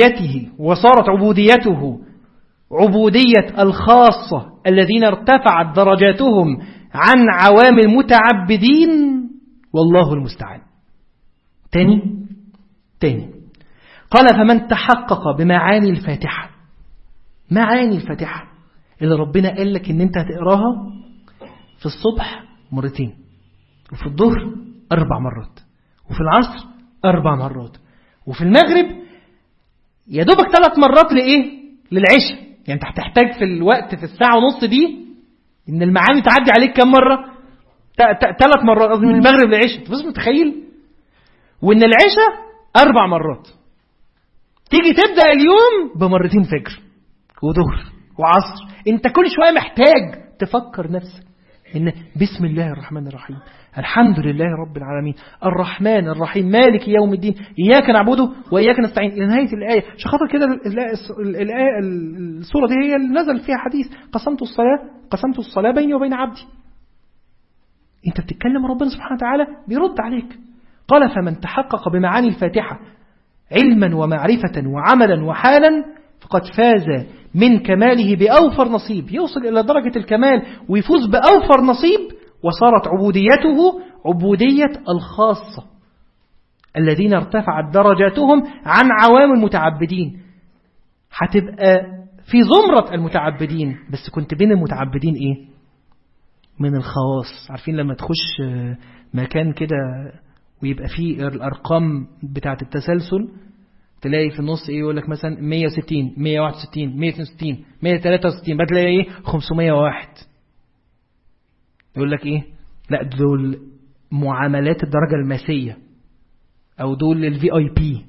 عبوديته عبودية الخاصة الذين ارتفعت درجاتهم عن عوام المتعبدين، والله المستعان. تاني قال فمن تحقق بمعاني الفاتحة، معاني الفاتحة اللي ربنا قال لك ان انت هتقراها في الصبح مرتين، وفي الظهر 4 مرات، وفي العصر 4 مرات، وفي المغرب يا دوبك 3 مرات لإيه؟ للعشاء. يعني انت هتحتاج في الوقت في الساعة ونص دي ان المعاني تعدي عليك كم مرة؟ 3 مرات، قصدي من المغرب للعشاء. انت بس متخيل؟ وان العشاء 4 مرات. تيجي تبدأ اليوم بمرتين فجر وظهر وعصر. انت كل شوية محتاج تفكر نفسك ان بسم الله الرحمن الرحيم، الحمد لله رب العالمين، الرحمن الرحيم، مالك يوم الدين، إياك نعبده وإياك نستعين، إلى نهاية الآية. عشان خاطر كده الآية السورة دي هي اللي نزل فيها حديث قسمت الصلاة بيني وبين عبدي. انت بتتكلم ربنا سبحانه وتعالى بيرد عليك. قال فمن تحقق بمعاني الفاتحة علما ومعرفة وعملا وحالا فقد فاز من كماله بأوفر نصيب. يوصل إلى درجة الكمال ويفوز بأوفر نصيب، وصارت عبوديته عبودية الخاصة الذين ارتفعت درجاتهم عن عوام المتعبدين. هتبقى في زمرة المتعبدين، بس كنت بين المتعبدين ايه؟ من الخواص. عارفين لما تخش مكان كده ويبقى فيه الأرقام بتاعة التسلسل، تلاقي في النص ايه؟ يقول لك مثلا 160 161 162 163، بتلاقي ايه؟ 501. يقول لك ايه؟ لا دول معاملات الدرجة الماسية، او دول الفي اي بي،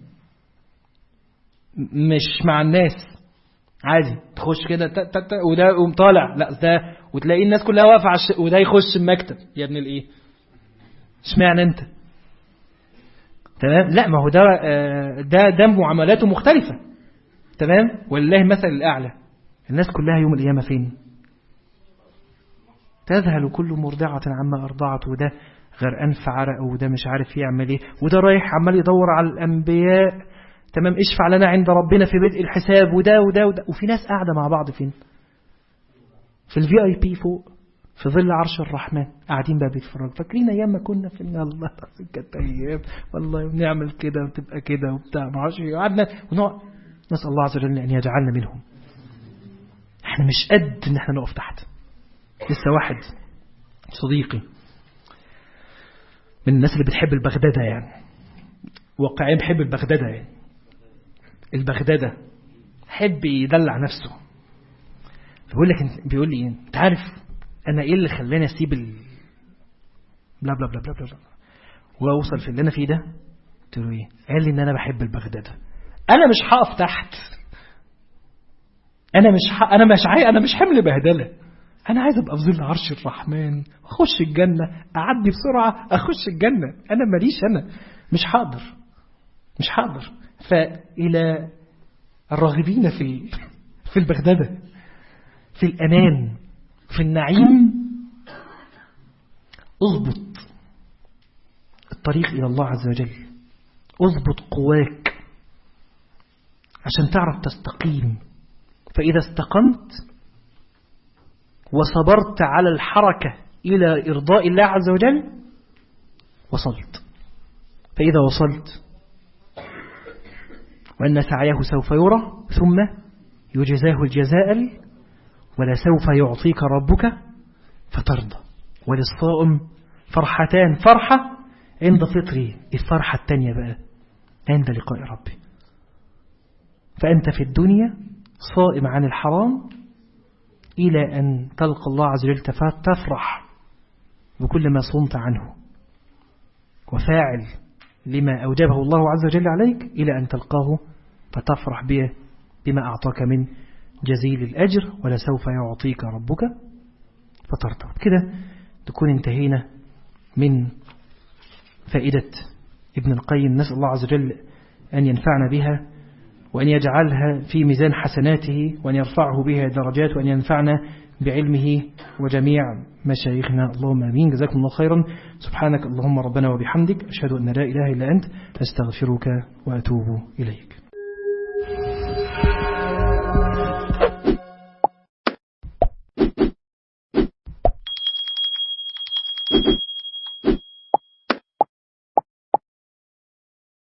مش مع الناس عادي. تخش كده وده يقوم طالع، لا ده، وتلاقي الناس كلها واقفه على وده يخش المكتب. يا ابن الايه؟ اشمعنى انت؟ تمام. لا ما هو ده معاملاته مختلفة. تمام. والله مثل الأعلى. الناس كلها يوم القيامة فين؟ تذهل كل مرضعة عما أرضعت، وده غرقان في عرق، وده مش عارف يعمل ايه، وده رايح عمال يدور على الأنبياء. تمام. اشفع لنا عند ربنا في بدء الحساب، وده وده وده. وفي ناس قاعدة مع بعض فين؟ في الفي اي بي فوق في ظل عرش الرحمن، قاعدين بقى بيتفرجوا. فاكرين ايام ما كنا في الله كانت ايام والله، بنعمل كده وتبقى كده وبتاع ما اعرفش. قعدنا ونقعد نسال الله عز وجل ان يجعلنا منهم. احنا مش قد ان احنا نقف تحت. لسه واحد صديقي من الناس اللي بتحب البغدادة، يعني واقعيا بحب البغدادة، يعني البغدادة حب يدلع نفسه. بيقول لي انت عارف انا ايه اللي خلاني اسيب بلا بلا بلا بلا بلا واوصل في اللي انا فيه ده؟ قلت له ايه؟ قال لي ان انا بحب البغدادة. انا مش هقف تحت، انا مش حمل بهدله. انا عايز ابقى في ظل عرش الرحمن، اخش الجنه، اعدي بسرعه اخش الجنه. انا ماليش، انا مش هقدر. فالى الراغبين في البغدادة، في الأمان، في النعيم، اضبط الطريق إلى الله عز وجل، اضبط قواك عشان تعرف تستقيم. فإذا استقمت وصبرت على الحركة إلى إرضاء الله عز وجل وصلت. فإذا وصلت وأن سعيه سوف يرى ثم يجزاه الجزاء ولسوف يعطيك ربك فترضى. وللصائم فرحتان، فرحة عند فطره، الفرحة الثانية بقى عند لقاء ربي. فأنت في الدنيا صائم عن الحرام إلى أن تلقى الله عز وجل تفرح بكل ما صمت عنه، وفاعل لما أوجبه الله عز وجل عليك إلى أن تلقاه فتفرح به بما أعطاك من جزيل الأجر ولسوف يعطيك ربك فترضى. كده تكون انتهينا من فائدة ابن القيم. نسأل الله عز وجل أن ينفعنا بها وأن يجعلها في ميزان حسناته وأن يرفعه بها درجات وأن ينفعنا بعلمه وجميع مشايخنا. اللهم آمين. جزاكم الله خيرا. سبحانك اللهم ربنا وبحمدك، أشهد أن لا إله إلا أنت، أستغفرك وأتوب إليك.